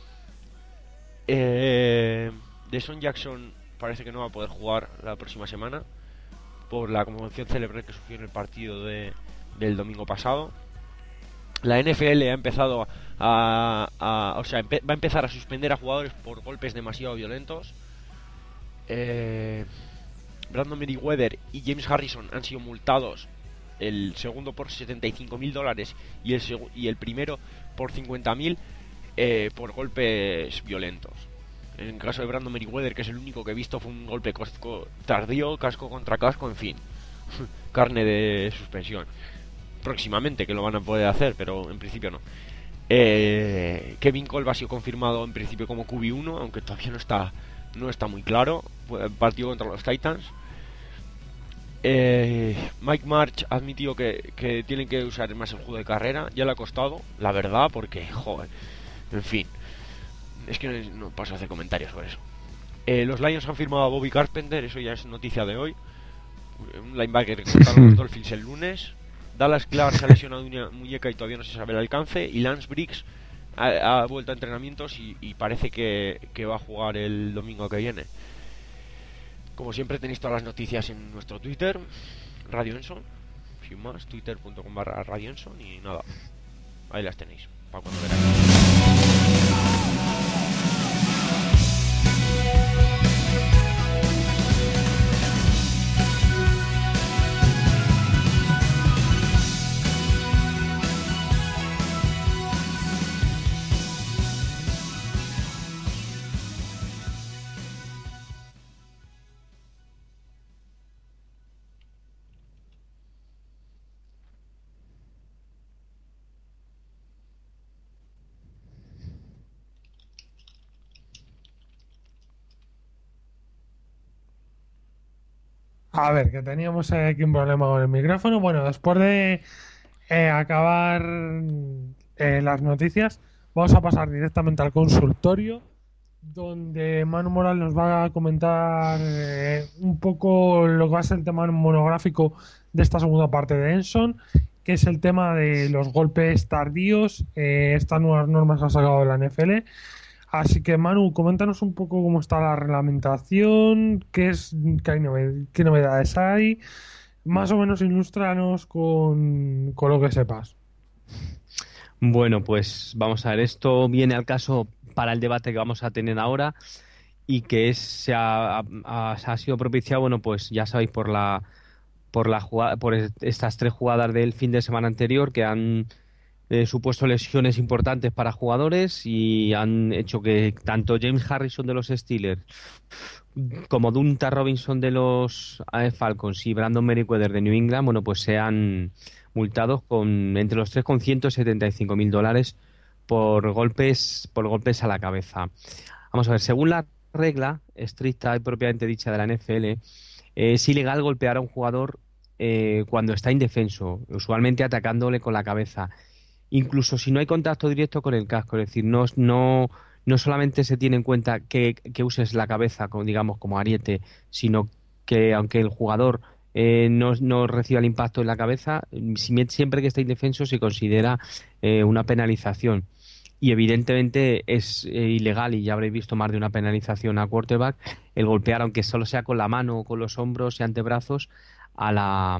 Eh, Deshaun Jackson parece que no va a poder jugar la próxima semana por la conmoción cerebral que sufrió en el partido de, del domingo pasado. La N F L ha empezado a, a o sea, empe, va a empezar a suspender a jugadores por golpes demasiado violentos. Eh, Brandon Meriweather y James Harrison han sido multados, el segundo por setenta y cinco mil dólares y el seg- y el primero por cincuenta mil eh, por golpes violentos. En el caso de Brandon Meriweather, que es el único que he visto, fue un golpe casco tardío, casco contra casco, en fin, carne de suspensión. Próximamente que lo van a poder hacer, pero en principio no. Eh, Kevin Kolb ha sido confirmado en principio como Q B uno, aunque todavía no está no está muy claro. Partido contra los Titans. Eh, Mike March ha admitido que, que tienen que usar más el juego de carrera. Ya le ha costado, la verdad, porque, joder, en fin. Es que no, no paso a hacer comentarios sobre eso. Eh, los Lions han firmado a Bobby Carpenter, eso ya es noticia de hoy. Un linebacker que contaron los Dolphins el lunes. Dallas Clark se ha lesionado una muñeca y todavía no se sabe el alcance. Y Lance Briggs ha, ha vuelto a entrenamientos y, y parece que, que va a jugar el domingo que viene. Como siempre tenéis todas las noticias en nuestro Twitter, Radio Enson, sin más, twitter punto com barra Radio Enson, y nada, ahí las tenéis, para cuando veráis. A ver, que teníamos aquí un problema con el micrófono. Bueno, después de eh, acabar eh, las noticias, vamos a pasar directamente al consultorio, donde Manu Moral nos va a comentar eh, un poco lo que va a ser el tema monográfico de esta segunda parte de Enson, que es el tema de los golpes tardíos, eh, estas nuevas normas que ha sacado la N F L. Así que Manu, coméntanos un poco cómo está la reglamentación, qué es, qué, hay noved- qué novedades hay, más o menos ilústranos con, con lo que sepas. Bueno, pues vamos a ver, esto viene al caso para el debate que vamos a tener ahora y que es, se ha, ha- ha sido propiciado, bueno, pues ya sabéis, por la, por la jugada, por est- estas tres jugadas del fin de semana anterior que han eh, supuesto lesiones importantes para jugadores y han hecho que tanto James Harrison de los Steelers como Dunta Robinson de los eh, Falcons y Brandon Meriweather de New England, bueno, pues sean multados con entre los tres con ciento setenta y cinco mil dólares por golpes, por golpes a la cabeza. Vamos a ver, según la regla estricta y propiamente dicha de la N F L, eh, es ilegal golpear a un jugador eh, cuando está indefenso, usualmente atacándole con la cabeza, incluso si no hay contacto directo con el casco. Es decir, no, no, no solamente se tiene en cuenta que, que uses la cabeza, como, digamos, como ariete, sino que aunque el jugador eh, no, no reciba el impacto en la cabeza, si- siempre que está indefenso se considera eh, una penalización. Y evidentemente es eh, ilegal, y ya habréis visto más de una penalización a quarterback, el golpear, aunque solo sea con la mano o con los hombros y antebrazos, a la,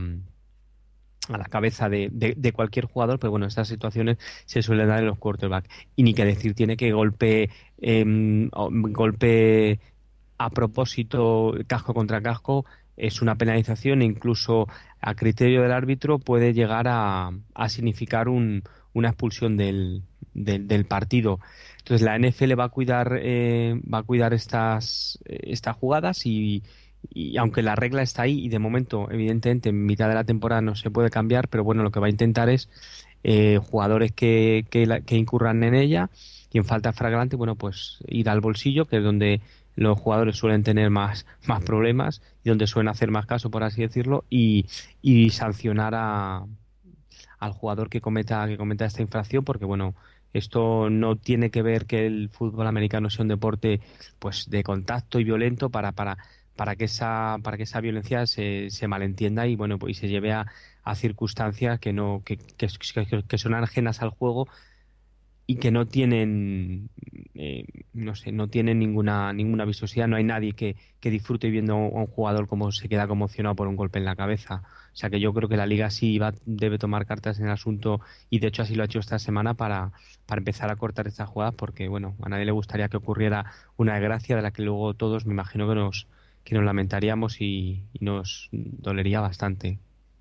a la cabeza de, de- de cualquier jugador. Pero bueno, estas situaciones se suelen dar en los quarterbacks. Y ni que decir tiene que golpe, em, o- golpe a propósito, casco contra casco, es una penalización e incluso a criterio del árbitro puede llegar a, a significar un- una expulsión del, del, del partido. Entonces la N F L va a cuidar, eh, va a cuidar estas, eh, estas jugadas y, y aunque la regla está ahí y de momento, evidentemente, en mitad de la temporada no se puede cambiar, pero bueno, lo que va a intentar es eh, jugadores que, que, la- que incurran en ella y en falta flagrante, bueno, pues ir al bolsillo, que es donde los jugadores suelen tener más, más problemas y donde suelen hacer más caso, por así decirlo, y, y sancionar a, al jugador que cometa, que cometa esta infracción, porque bueno, esto no tiene que ver que el fútbol americano sea un deporte pues de contacto y violento para, para, para que esa, para que esa violencia se, se malentienda y bueno, pues y se lleve a, a circunstancias que no, que, que, que, que son ajenas al juego y que no tienen, eh, no sé, no tienen ninguna, ninguna vistosidad. No hay nadie que, que disfrute viendo a un jugador como se queda conmocionado por un golpe en la cabeza. O sea que yo creo que la liga sí va, debe tomar cartas en el asunto, y de hecho así lo ha hecho esta semana para, para empezar a cortar estas jugadas, porque bueno, a nadie le gustaría que ocurriera una desgracia de la que luego todos me imagino que nos, que nos lamentaríamos y, y nos dolería bastante.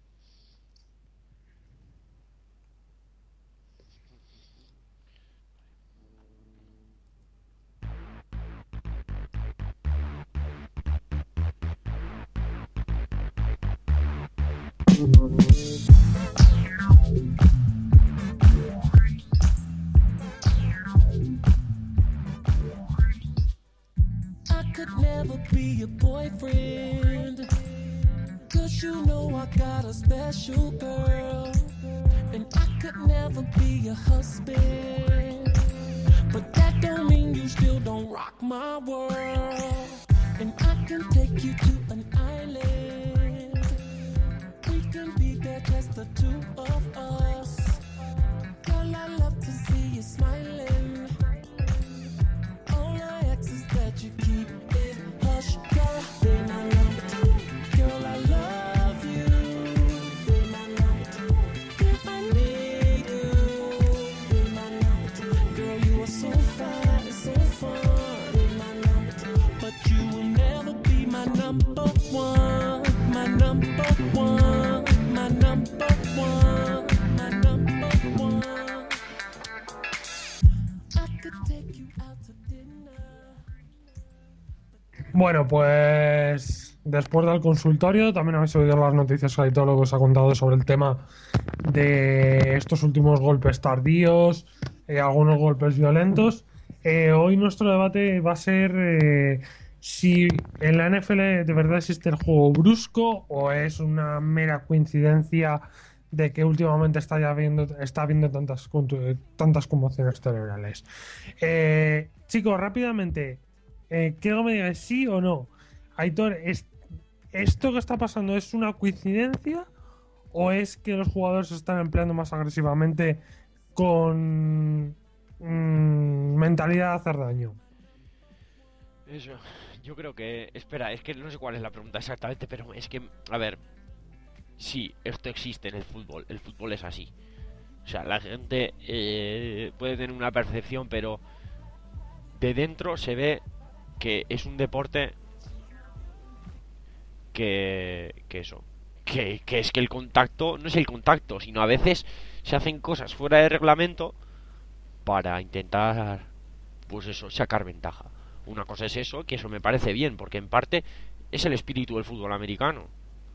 I could never be your boyfriend, 'cause you know I got a special girl. And I could never be your husband, but that don't mean you still don't rock my world. And I can take you to an island, we can be there just the two of us. Girl, I love to see you smiling. All I ask is that you keep it hush, girl. Be my number, girl. I love you. Be my number, if I need you. Be my number, girl. You are so fine, so fun. Be my number, but you will never be my number one. My number one. My number one. My number one. I could take you out to dinner. Bueno, pues después del consultorio también habéis oído las noticias que todo lo que os ha contado sobre el tema de estos últimos golpes tardíos, eh, algunos golpes violentos. Eh, hoy nuestro debate va a ser eh, si en la N F L de verdad existe el juego brusco o es una mera coincidencia de que últimamente está ya viendo, está habiendo tantas, contu- tantas conmociones cerebrales. Eh, chicos, rápidamente, eh, quiero que me digáis sí o no. Aitor, ¿es- ¿esto que está pasando es una coincidencia o es que los jugadores se están empleando más agresivamente con mm, mentalidad de hacer daño? Eso, yo creo que... Espera, es que no sé cuál es la pregunta exactamente, pero es que, a ver, sí, esto existe en el fútbol, el fútbol es así. O sea, la gente eh, puede tener una percepción, pero de dentro se ve que es un deporte que, que eso, que, que es que el contacto no es el contacto, sino a veces se hacen cosas fuera de reglamento para intentar, pues eso, sacar ventaja. Una cosa es eso, que eso me parece bien, porque en parte es el espíritu del fútbol americano.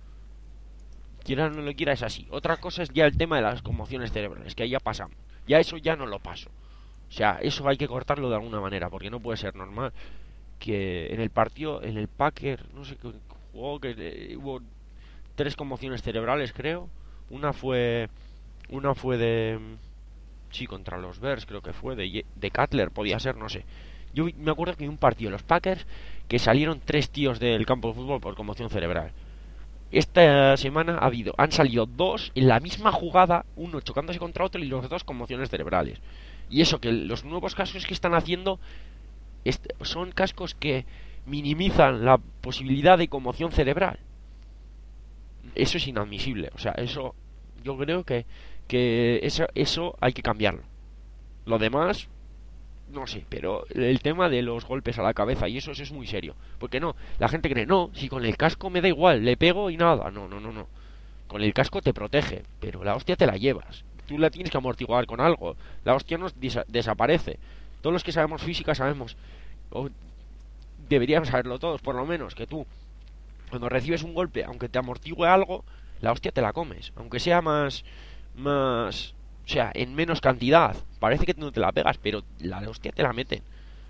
Quiera o no lo quiera, es así. Otra cosa es ya el tema de las conmociones cerebrales, que ahí ya pasamos. Ya eso ya no lo paso. O sea, eso hay que cortarlo de alguna manera, porque no puede ser normal que en el partido, en el Packer, no sé qué jugó, que eh, hubo tres conmociones cerebrales, creo. Una fue, una fue de, sí, contra los Bears, creo que fue de, de Cutler, podía ser, no sé. Yo me acuerdo que en un partido de los Packers que salieron tres tíos del campo de fútbol por conmoción cerebral. Esta semana ha habido, han salido dos en la misma jugada, uno chocándose contra otro y los dos conmociones cerebrales. Y eso que los nuevos cascos que están haciendo son cascos que minimizan la posibilidad de conmoción cerebral. Eso es inadmisible. O sea, eso yo creo que, que eso, eso hay que cambiarlo. Lo demás, no sé, pero el tema de los golpes a la cabeza y eso, eso es muy serio. Porque no, la gente cree, no, si con el casco me da igual, le pego y nada. No, no, no, no. Con el casco te protege, pero la hostia te la llevas. Tú la tienes que amortiguar con algo. La hostia no desa- desaparece. Todos los que sabemos física sabemos, o deberíamos saberlo todos, por lo menos, que tú, cuando recibes un golpe, aunque te amortigue algo, la hostia te la comes. Aunque sea más, más, o sea, en menos cantidad. Parece que no te la pegas, pero la hostia te la meten.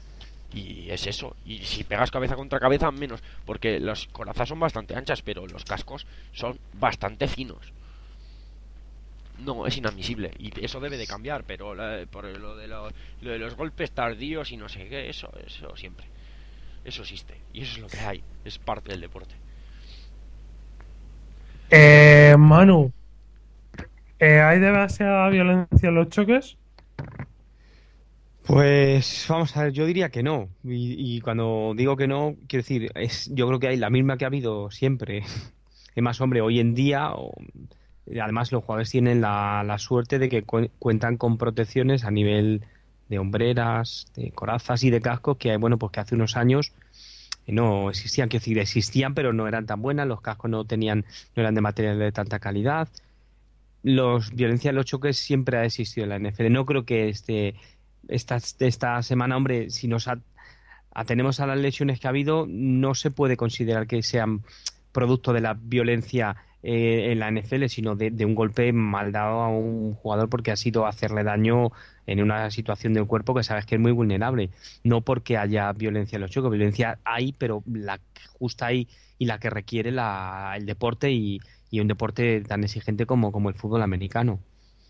Y es eso. Y si pegas cabeza contra cabeza, menos. Porque las corazas son bastante anchas, pero los cascos son bastante finos. No, es inadmisible. Y eso debe de cambiar, pero la- por lo de, lo, lo de los golpes tardíos y no sé qué, eso, eso siempre. Eso existe. Y eso es lo que hay. Es parte del deporte. Eh, Manu, eh, ¿hay demasiada violencia en los choques? Pues vamos a ver, yo diría que no. Y, y cuando digo que no, quiero decir, es, yo creo que hay la misma que ha habido siempre. Es más, hombre, hoy en día, o- además los jugadores tienen la, la suerte de que cu- cuentan con protecciones a nivel de hombreras, de corazas y de cascos que, bueno, pues que hace unos años eh, no existían. Quiero decir, existían, pero no eran tan buenas, los cascos no tenían, no eran de material de tanta calidad. Los violencia en los choques siempre ha existido en la N F L. No creo que este esta, esta semana, hombre, si nos a- atenemos a las lesiones que ha habido, no se puede considerar que sean producto de la violencia eh, en la N F L, sino de, de un golpe mal dado a un jugador porque ha sido hacerle daño en una situación del cuerpo que sabes que es muy vulnerable. No porque haya violencia en los choques, violencia hay, pero la justa hay y la que requiere la, el deporte y, y un deporte tan exigente como, como el fútbol americano.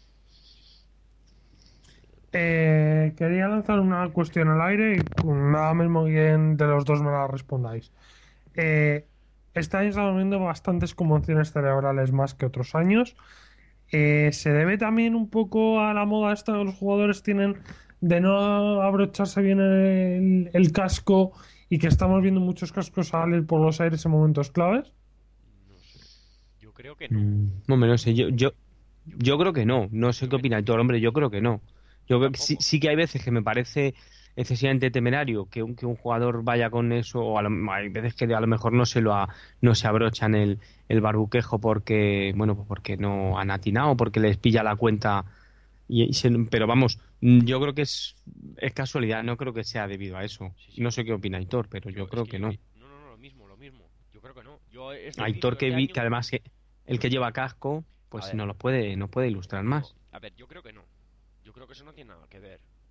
Eh, quería lanzar una cuestión al aire y con nada mismo quien de los dos me la respondáis. Eh, este año estamos viendo bastantes conmociones cerebrales más que otros años. Eh, ¿se debe también un poco a la moda esta que los jugadores tienen de no abrocharse bien el, el casco y que estamos viendo muchos cascos salir por los aires en momentos claves? No sé. Yo creo que no. Mm, no, no sé, yo, yo, yo creo que no. No sé Yo qué que opina todo, hombre, yo creo que no. Yo yo creo que sí, tampoco. sí que hay veces que me parece excesivamente temerario que un, que un jugador vaya con eso, o a lo- hay veces que a lo mejor no se lo ha- no se abrochan el, el barbuquejo porque, bueno, pues porque no han atinado, porque les pilla la cuenta. Y, y se- pero vamos, mm, yo creo que es, es casualidad, no creo que sea debido a eso. Sí, sí. No sé qué opina Aitor, pero Yo, yo es creo que que yo no. pi- no, no, no, lo mismo, lo mismo. Yo creo que no. Yo este Aitor principio que de vi, que año, además que el que lleva casco, a pues ver, nos lo puede, nos puede ilustrar yo, más. a ver, yo creo que no. Yo creo que eso no tiene nada que ver.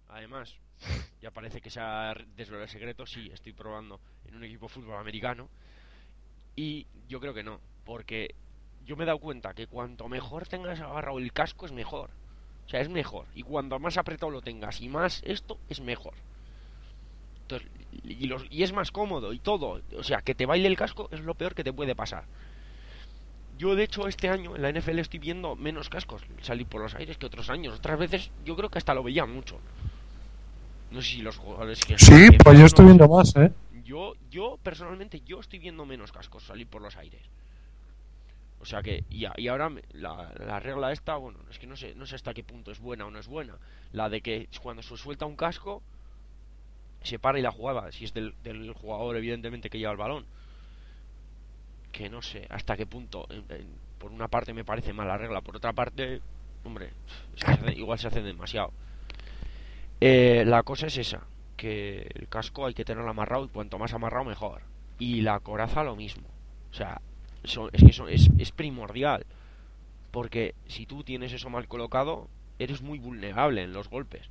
Además, ya parece que se ha desvelado el secreto. Sí, estoy probando en un equipo de fútbol americano. Y yo creo que no, porque yo me he dado cuenta que cuanto mejor tengas agarrado el casco es mejor. O sea, es mejor. Y cuanto más apretado lo tengas y más esto, es mejor. Entonces, y, los, y es más cómodo y todo. O sea, que te baile el casco es lo peor que te puede pasar. Yo, de hecho, este año en la N F L estoy viendo menos cascos salir por los aires que otros años. Otras veces yo creo que hasta lo veía mucho. No sé si los jugadores que... Sí, que pues yo estoy no, viendo más, ¿eh? Yo, yo, personalmente, yo estoy viendo menos cascos salir por los aires. O sea que, y, y ahora la, la regla esta, bueno, es que no sé, no sé hasta qué punto es buena o no es buena. La de que cuando se suelta un casco, se para y la jugada, si es del, del jugador, evidentemente, que lleva el balón. Que no sé hasta qué punto, en, en, por una parte me parece mala regla, por otra parte, hombre, es que se hace, igual se hace demasiado. Eh, la cosa es esa, que el casco hay que tenerlo amarrado y cuanto más amarrado mejor. Y la coraza lo mismo. O sea, eso, es que eso es, es primordial. Porque si tú tienes eso mal colocado, eres muy vulnerable en los golpes.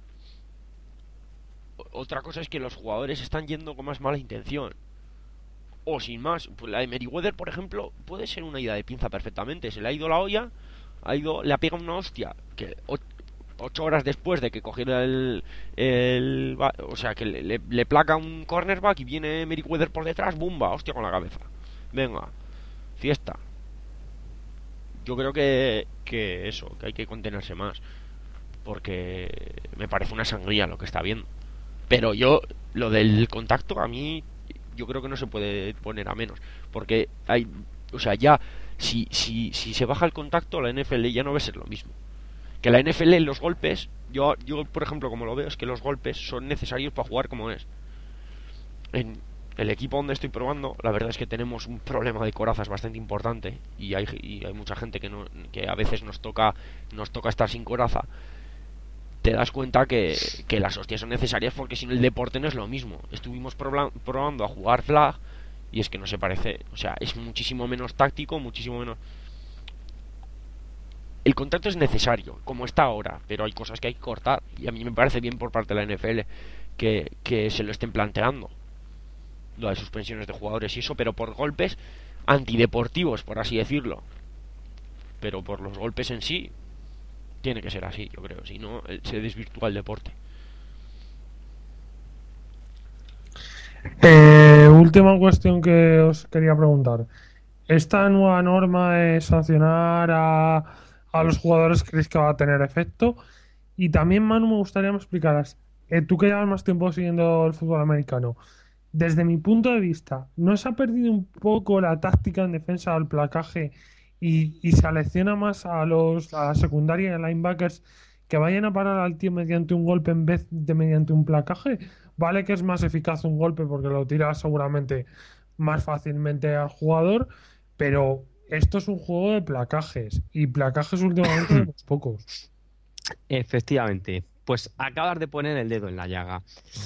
Otra cosa es que los jugadores están yendo con más mala intención. O sin más, pues la de Merriweather, por ejemplo, puede ser una ida de pinza perfectamente. Se le ha ido la olla, ha ido, le ha pegado una hostia que o, ocho horas después de que cogiera el, el o sea, que le, le, le placa un cornerback y viene Merriweather por detrás, bumba, hostia con la cabeza. Venga, fiesta. Yo creo que, que eso, que hay que contenerse más. Porque me parece una sangría lo que está viendo. Pero yo, lo del contacto, a mí, yo creo que no se puede poner a menos. Porque hay, o sea, ya, si, si, si se baja el contacto, la N F L ya no va a ser lo mismo. Que la N F L, los golpes, yo, yo por ejemplo, como lo veo, es que los golpes son necesarios para jugar como es. En el equipo donde estoy probando, la verdad es que tenemos un problema de corazas bastante importante. Y hay, y hay mucha gente que, no, que a veces nos toca, nos toca estar sin coraza. Te das cuenta que, que las hostias son necesarias porque si no el deporte no es lo mismo. Estuvimos proba- probando a jugar flag y es que no se parece, o sea, es muchísimo menos táctico, muchísimo menos... El contacto es necesario, como está ahora, pero hay cosas que hay que cortar y a mí me parece bien por parte de la N F L que, que se lo estén planteando, lo de suspensiones de jugadores y eso, pero por golpes antideportivos, por así decirlo. Pero por los golpes en sí tiene que ser así, yo creo, si no se desvirtúa el deporte. Eh, última cuestión que os quería preguntar. ¿Esta nueva norma de sancionar a, a los jugadores creéis que va a tener efecto? Y también, Manu, me gustaría que me explicaras, eh, tú que llevas más tiempo siguiendo el fútbol americano, desde mi punto de vista, ¿no se ha perdido un poco la táctica en defensa del placaje y, y se alecciona más a los a la secundaria y a linebackers que vayan a parar al tío mediante un golpe en vez de mediante un placaje? Vale que es más eficaz un golpe porque lo tira seguramente más fácilmente al jugador, pero esto es un juego de placajes y placajes últimamente de los pocos. Efectivamente, pues acabas de poner el dedo en la llaga.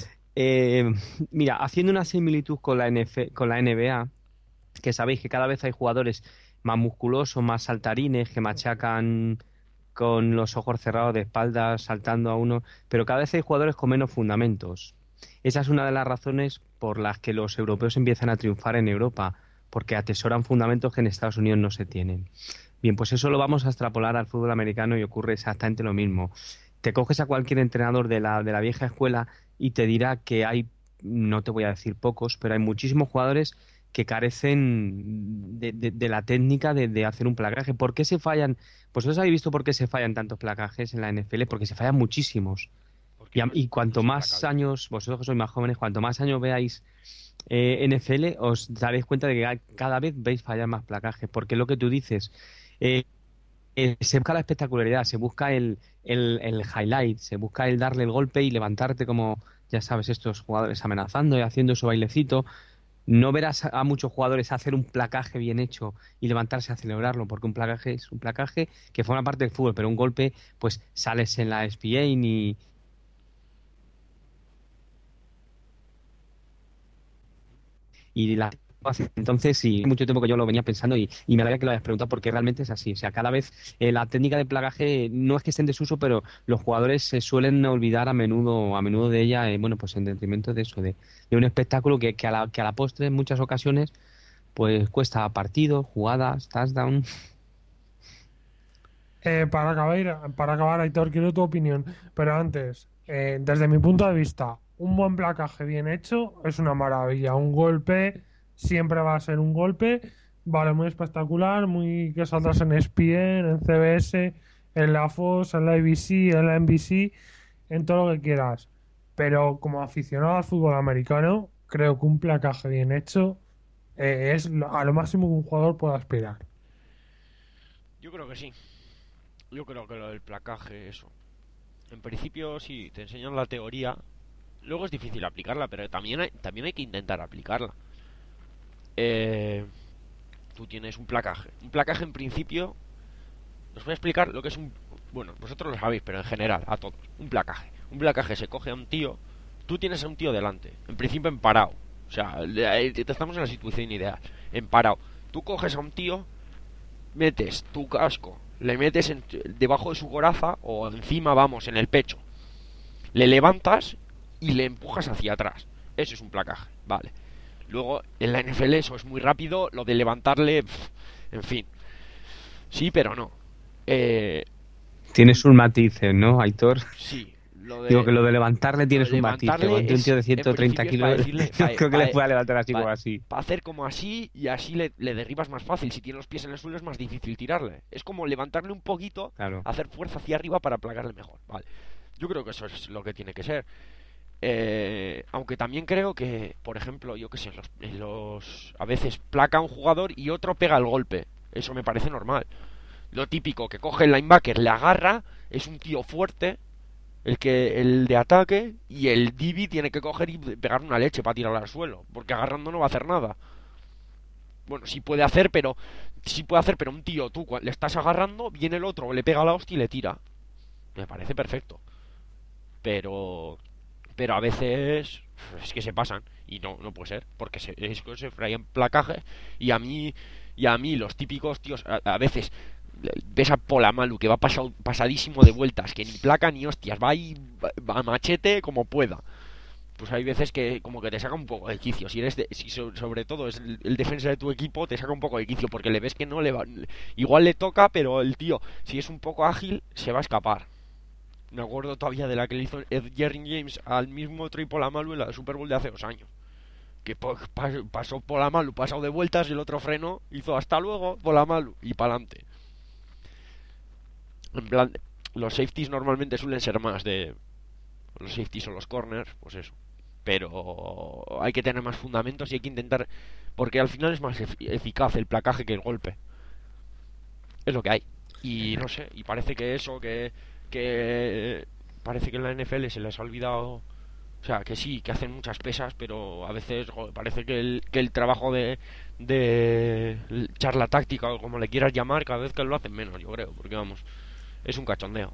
Eh, mira, haciendo una similitud con la N F, con la N B A, que sabéis que cada vez hay jugadores más musculosos, más saltarines, que machacan con los ojos cerrados de espaldas, saltando a uno, pero cada vez hay jugadores con menos fundamentos. Esa es una de las razones por las que los europeos empiezan a triunfar en Europa, porque atesoran fundamentos que en Estados Unidos no se tienen. Bien, pues eso lo vamos a extrapolar al fútbol americano y ocurre exactamente lo mismo. Te coges a cualquier entrenador de la, de la vieja escuela y te dirá que hay, no te voy a decir pocos, pero hay muchísimos jugadores que carecen de, de, de la técnica de, de hacer un placaje. ¿Por qué se fallan? ¿Vosotros habéis visto por qué se fallan tantos placajes en la N F L? Porque se fallan muchísimos. Y, a, y cuanto más años, vosotros que sois más jóvenes, cuanto más años veáis eh, N F L, os daréis cuenta de que cada vez veis fallar más placajes. Porque es lo que tú dices, eh, eh, se busca la espectacularidad, se busca el, el, el highlight, se busca el darle el golpe y levantarte como, ya sabes, estos jugadores amenazando y haciendo su bailecito. No verás a muchos jugadores hacer un placaje bien hecho y levantarse a celebrarlo, porque un placaje es un placaje que forma parte del fútbol, pero un golpe, pues sales en la E S P N y... y la hace. Entonces, sí, mucho tiempo que yo lo venía pensando y, y me alegra que lo hayas preguntado porque realmente es así. O sea, cada vez eh, la técnica de plagaje no es que esté en desuso, pero los jugadores se suelen olvidar a menudo, a menudo de ella, eh, bueno, pues en detrimento de eso, de, de un espectáculo que, que, a la, que a la postre en muchas ocasiones pues cuesta partidos, jugadas, touchdown. Eh, para acabar, para acabar, Aitor, quiero tu opinión. Pero antes, eh, desde mi punto de vista, un buen placaje bien hecho es una maravilla. Un golpe siempre va a ser un golpe. Vale, muy espectacular, muy que saldrás en E S P N, en C B S, en la Fox, en la A B C, en la N B C, en todo lo que quieras. Pero como aficionado al fútbol americano, creo que un placaje bien hecho eh, es lo- a lo máximo que un jugador puede aspirar. Yo creo que sí. Yo creo que lo del placaje, eso. En principio, sí, te enseñan la teoría. Luego es difícil aplicarla, pero también hay, también hay que intentar aplicarla. Eh, tú tienes un placaje. Un placaje, en principio, os voy a explicar lo que es un... Bueno, vosotros lo sabéis, pero en general, a todos. Un placaje. Un placaje se coge a un tío. Tú tienes a un tío delante. En principio en parado. O sea, le- eh, estamos en la situación ideal. En parado. Tú coges a un tío, metes tu casco, le metes en- debajo de su coraza o encima, vamos, en el pecho. Le levantas y le empujas hacia atrás. Eso es un placaje, vale. Luego, en la N F L eso es muy rápido. Lo de levantarle, pf, en fin. Sí, pero no. Eh, Tiene sus matices, ¿no, Aitor? sí, lo Digo de que lo de levantarle lo tiene de sus matices. levantarle Ante un tío de es, en ciento treinta principio, es para kilos, decirle, no para, creo que le para, pueda levantar así como para, así. para hacer como así y así le, le derribas más fácil. Si tiene los pies en el suelo es más difícil tirarle. Es como levantarle un poquito, Claro. hacer fuerza hacia arriba para placarle mejor. Vale. Yo creo que eso es lo que tiene que ser. Eh, aunque también creo que, por ejemplo, yo qué sé, los, en los, a veces placa a un jugador y otro pega el golpe. Eso me parece normal. Lo típico, que coge el linebacker, le agarra, es un tío fuerte, el que el de ataque, y el D B tiene que coger y pegar una leche para tirarla al suelo, porque agarrando no va a hacer nada. Bueno, sí puede hacer, pero sí puede hacer, pero un tío, tú cua- le estás agarrando, viene el otro, le pega la hostia y le tira. Me parece perfecto. Pero pero a veces es que se pasan y no no puede ser, porque se, es que se frayan placajes y a mí y a mí los típicos tíos a, a veces ves a Polamalu que va pasado, pasadísimo de vueltas, que ni placa ni hostias, va ahí va a machete como pueda. Pues hay veces que como que te saca un poco de quicio. Si eres de- si so- sobre todo es el, el defensa de tu equipo, te saca un poco de quicio porque le ves que no le va, igual le toca, pero el tío, si es un poco ágil, se va a escapar. Me acuerdo todavía de la que le hizo Ed Jerry James al mismo Troy Polamalu en la Super Bowl de hace dos años. Que po- pa- pasó Polamalu, pasado de vueltas, y el otro frenó, hizo hasta luego Polamalu y pa'lante. En plan, los safeties normalmente suelen ser más de... Los safeties o los corners, pues eso. Pero hay que tener más fundamentos y hay que intentar... Porque al final es más ef- eficaz el placaje que el golpe. Es lo que hay. Y no sé, y parece que eso, que... que parece que en la N F L se les ha olvidado... O sea, que sí, que hacen muchas pesas, pero a veces joder, parece que el, que el trabajo de, de charla táctica o como le quieras llamar, cada vez que lo hacen menos, yo creo, porque vamos, es un cachondeo.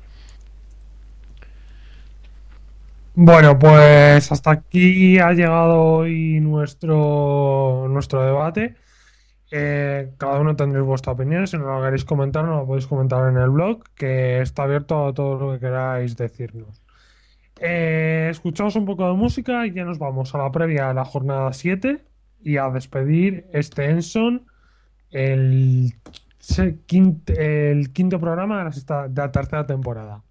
Bueno, pues hasta aquí ha llegado hoy nuestro, nuestro debate. Eh, cada uno tendréis vuestra opinión. Si no lo queréis comentar, no lo podéis comentar en el blog, que está abierto a todo lo que queráis decirnos. Eh, escuchamos un poco de música y ya nos vamos a la previa de la jornada siete y a despedir este Enson, el, se- quint- el quinto programa de la, sexta- de la tercera temporada.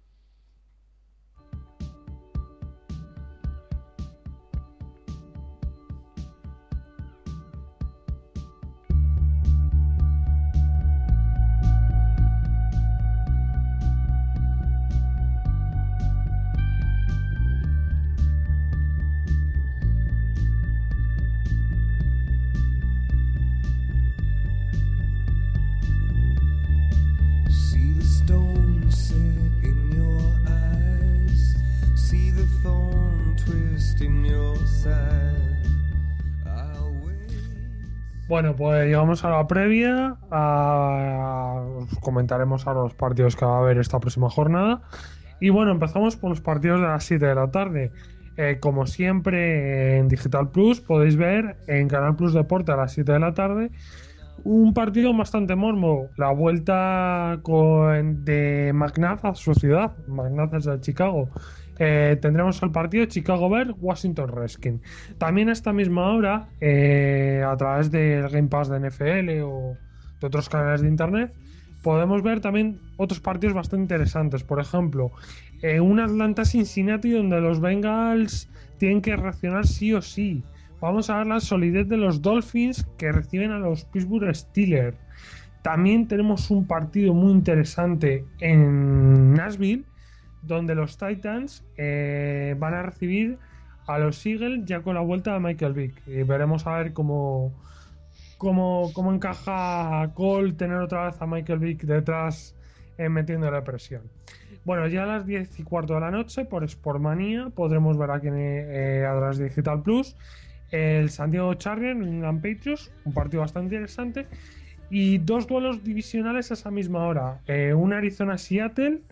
See the stone set in your eyes. See the thorn twist in your side. I'll wait. Bueno, pues llegamos a la previa. A... Os comentaremos a los partidos que va a haber esta próxima jornada. Y bueno, empezamos por los partidos de las siete de la tarde. Eh, como siempre, en Digital Plus podéis ver en Canal Plus Deporte a las siete de la tarde un partido bastante mormo, la vuelta con, de McNabb a su ciudad, McNabb es de Chicago. Eh, tendremos el partido Chicago Bears Washington Redskins. También a esta misma hora, eh, a través del Game Pass de N F L o de otros canales de internet, podemos ver también otros partidos bastante interesantes. Por ejemplo, eh, un Atlanta-Cincinnati donde los Bengals tienen que reaccionar sí o sí. Vamos a ver la solidez de los Dolphins que reciben a los Pittsburgh Steelers. También tenemos un partido muy interesante en Nashville, donde los Titans eh, van a recibir a los Eagles ya con la vuelta de Michael Vick. Y veremos a ver cómo, cómo, cómo encaja a Cole tener otra vez a Michael Vick detrás eh, metiéndole presión. Bueno, ya a las diez y cuarto de la noche, por Sportmania, podremos ver aquí en, eh, a través de Digital Plus el San Diego Chargers, New England Patriots, un partido bastante interesante, y dos duelos divisionales a esa misma hora. Eh, un Arizona-Seattle,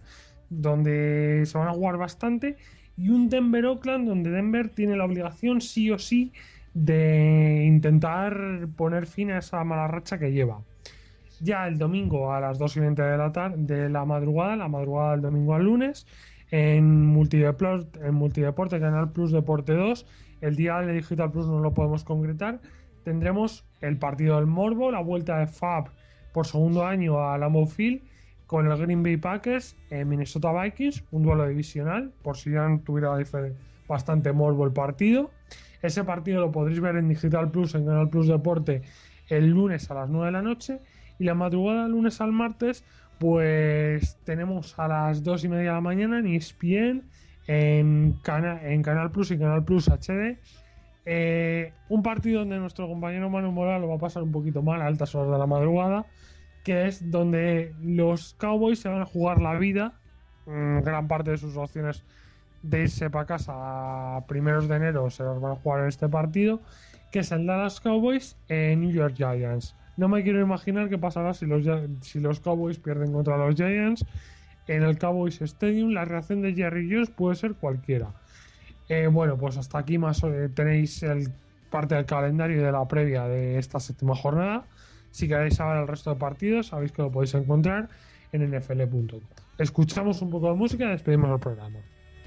donde se van a jugar bastante, y un Denver-Oakland, donde Denver tiene la obligación sí o sí de intentar poner fin a esa mala racha que lleva. Ya el domingo a las dos y veinte de la, tar- de la madrugada, la madrugada del domingo al lunes, en Multideporte, en Multideporte Canal Plus Deporte dos, el día de Digital Plus no lo podemos concretar, tendremos el partido del Morbo, la vuelta de Fab por segundo año a Lambeau Field con el Green Bay Packers en Minnesota Vikings, un duelo divisional, por si ya no tuviera bastante morbo el partido. Ese partido lo podréis ver en Digital Plus, en Canal Plus Deporte, el lunes a las nueve de la noche. Y la madrugada del lunes al martes, pues tenemos a las dos y media de la mañana en E S P N, en, Cana en Canal Plus y Canal Plus H D. Eh, un partido donde nuestro compañero Manu Moral lo va a pasar un poquito mal a altas horas de la madrugada, que es donde los Cowboys se van a jugar la vida, mmm, gran parte de sus opciones de irse para casa a primeros de enero se los van a jugar en este partido, que es el Dallas Cowboys en New York Giants. No me quiero imaginar qué pasará si los, si los Cowboys pierden contra los Giants en el Cowboys Stadium. La reacción de Jerry Jones puede ser cualquiera. Eh, bueno, pues hasta aquí más eh, tenéis el parte del calendario y de la previa de esta séptima jornada. Si queréis saber el resto de partidos, sabéis que lo podéis encontrar en N F L punto com. Escuchamos un poco de música y despedimos el programa.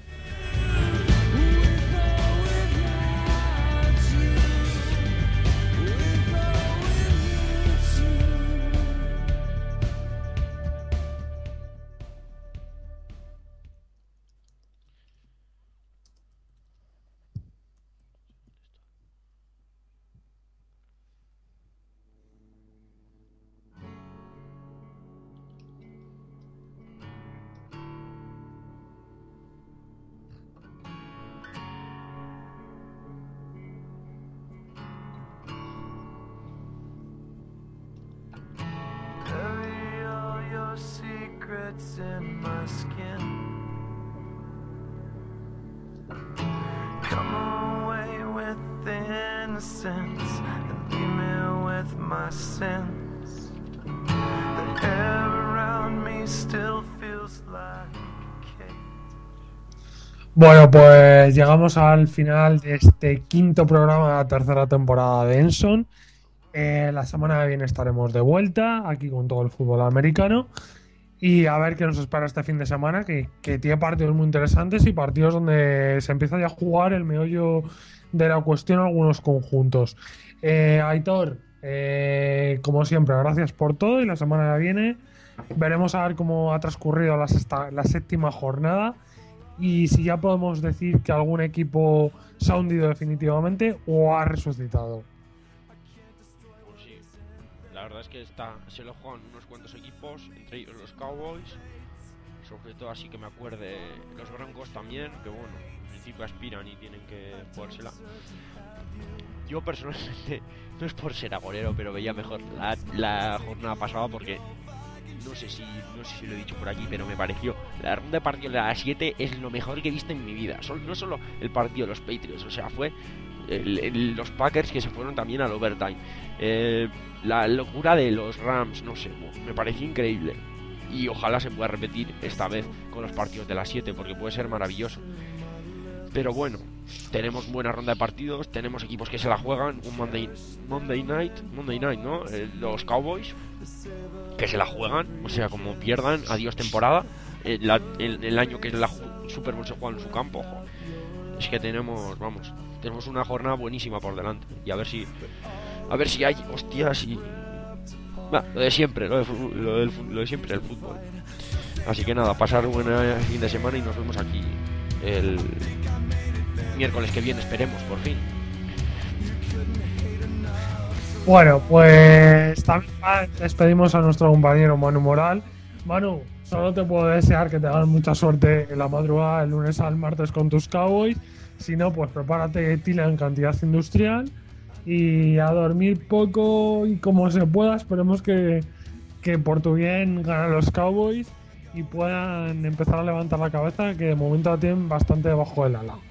In my skin, come away with the innocence and leave me with my sins. The air around me still feels like a cage. Bueno, pues llegamos al final de este quinto programa de la tercera temporada de Enson. Eh, la semana que viene estaremos de vuelta aquí con todo el fútbol americano. Y a ver qué nos espera este fin de semana, que, que tiene partidos muy interesantes y partidos donde se empieza ya a jugar el meollo de la cuestión en algunos conjuntos. Eh, Aitor, eh, como siempre, gracias por todo y la semana que viene veremos a ver cómo ha transcurrido la, sexta, la séptima jornada y si ya podemos decir que algún equipo se ha hundido definitivamente o ha resucitado. La verdad es que está, se lo juegan unos cuantos equipos, entre ellos los Cowboys, sobre todo así que me acuerde, los Broncos también, que bueno, en principio aspiran y tienen que jugársela. Yo personalmente, no es por ser agorero, pero veía mejor la, la jornada pasada porque no sé si no sé si lo he dicho por aquí, pero me pareció la ronda de partido de las siete es lo mejor que he visto en mi vida. No solo el partido de los Patriots, o sea, fue el, el, los Packers que se fueron también al overtime. Eh, la locura de los Rams, no sé, me pareció increíble. Y ojalá se pueda repetir esta vez con los partidos de las siete, porque puede ser maravilloso. pero bueno, tenemos buena ronda de partidos, tenemos equipos que se la juegan, un Monday, Monday Night, Monday Night, ¿no? Eh, los Cowboys, que se la juegan, o sea, como pierdan, adiós temporada, eh, la, el, el año que la Super Bowl se juega en su campo, ojo. Es que tenemos, vamos, tenemos una jornada buenísima por delante, y a ver si, a ver si hay hostias y... Bah, lo de siempre, lo de, lo, de, lo de siempre, el fútbol. Así que nada, pasar buen fin de semana y nos vemos aquí el miércoles que viene, esperemos, por fin. Bueno, pues también despedimos a nuestro compañero Manu Moral. Manu, solo te puedo desear que te hagan mucha suerte en la madrugada, el lunes al martes con tus Cowboys. Si no, pues prepárate tila en cantidad industrial y a dormir poco y como se pueda. Esperemos que, que por tu bien ganen los Cowboys y puedan empezar a levantar la cabeza, que de momento la tienen bastante debajo del ala.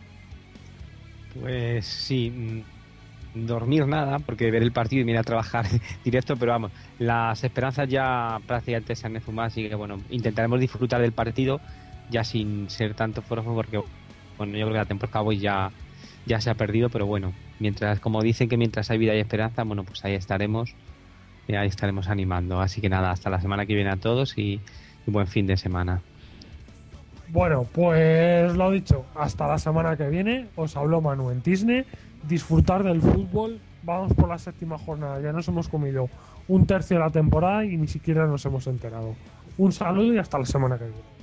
Pues sí, dormir nada, porque ver el partido y mirar a trabajar directo, pero vamos, las esperanzas ya prácticamente se han esfumado, así que bueno, intentaremos disfrutar del partido ya sin ser tanto forofo, porque bueno, yo creo que la temporada Cowboys ya, ya se ha perdido, pero bueno, mientras, como dicen que mientras hay vida y esperanza, bueno, pues ahí estaremos, y ahí estaremos animando. Así que nada, hasta la semana que viene a todos y, y buen fin de semana. Bueno, pues lo dicho, hasta la semana que viene. Os habló Manu en Disney. Disfrutar del fútbol. Vamos por la séptima jornada. Ya nos hemos comido un tercio de la temporada y ni siquiera nos hemos enterado. Un saludo y hasta la semana que viene.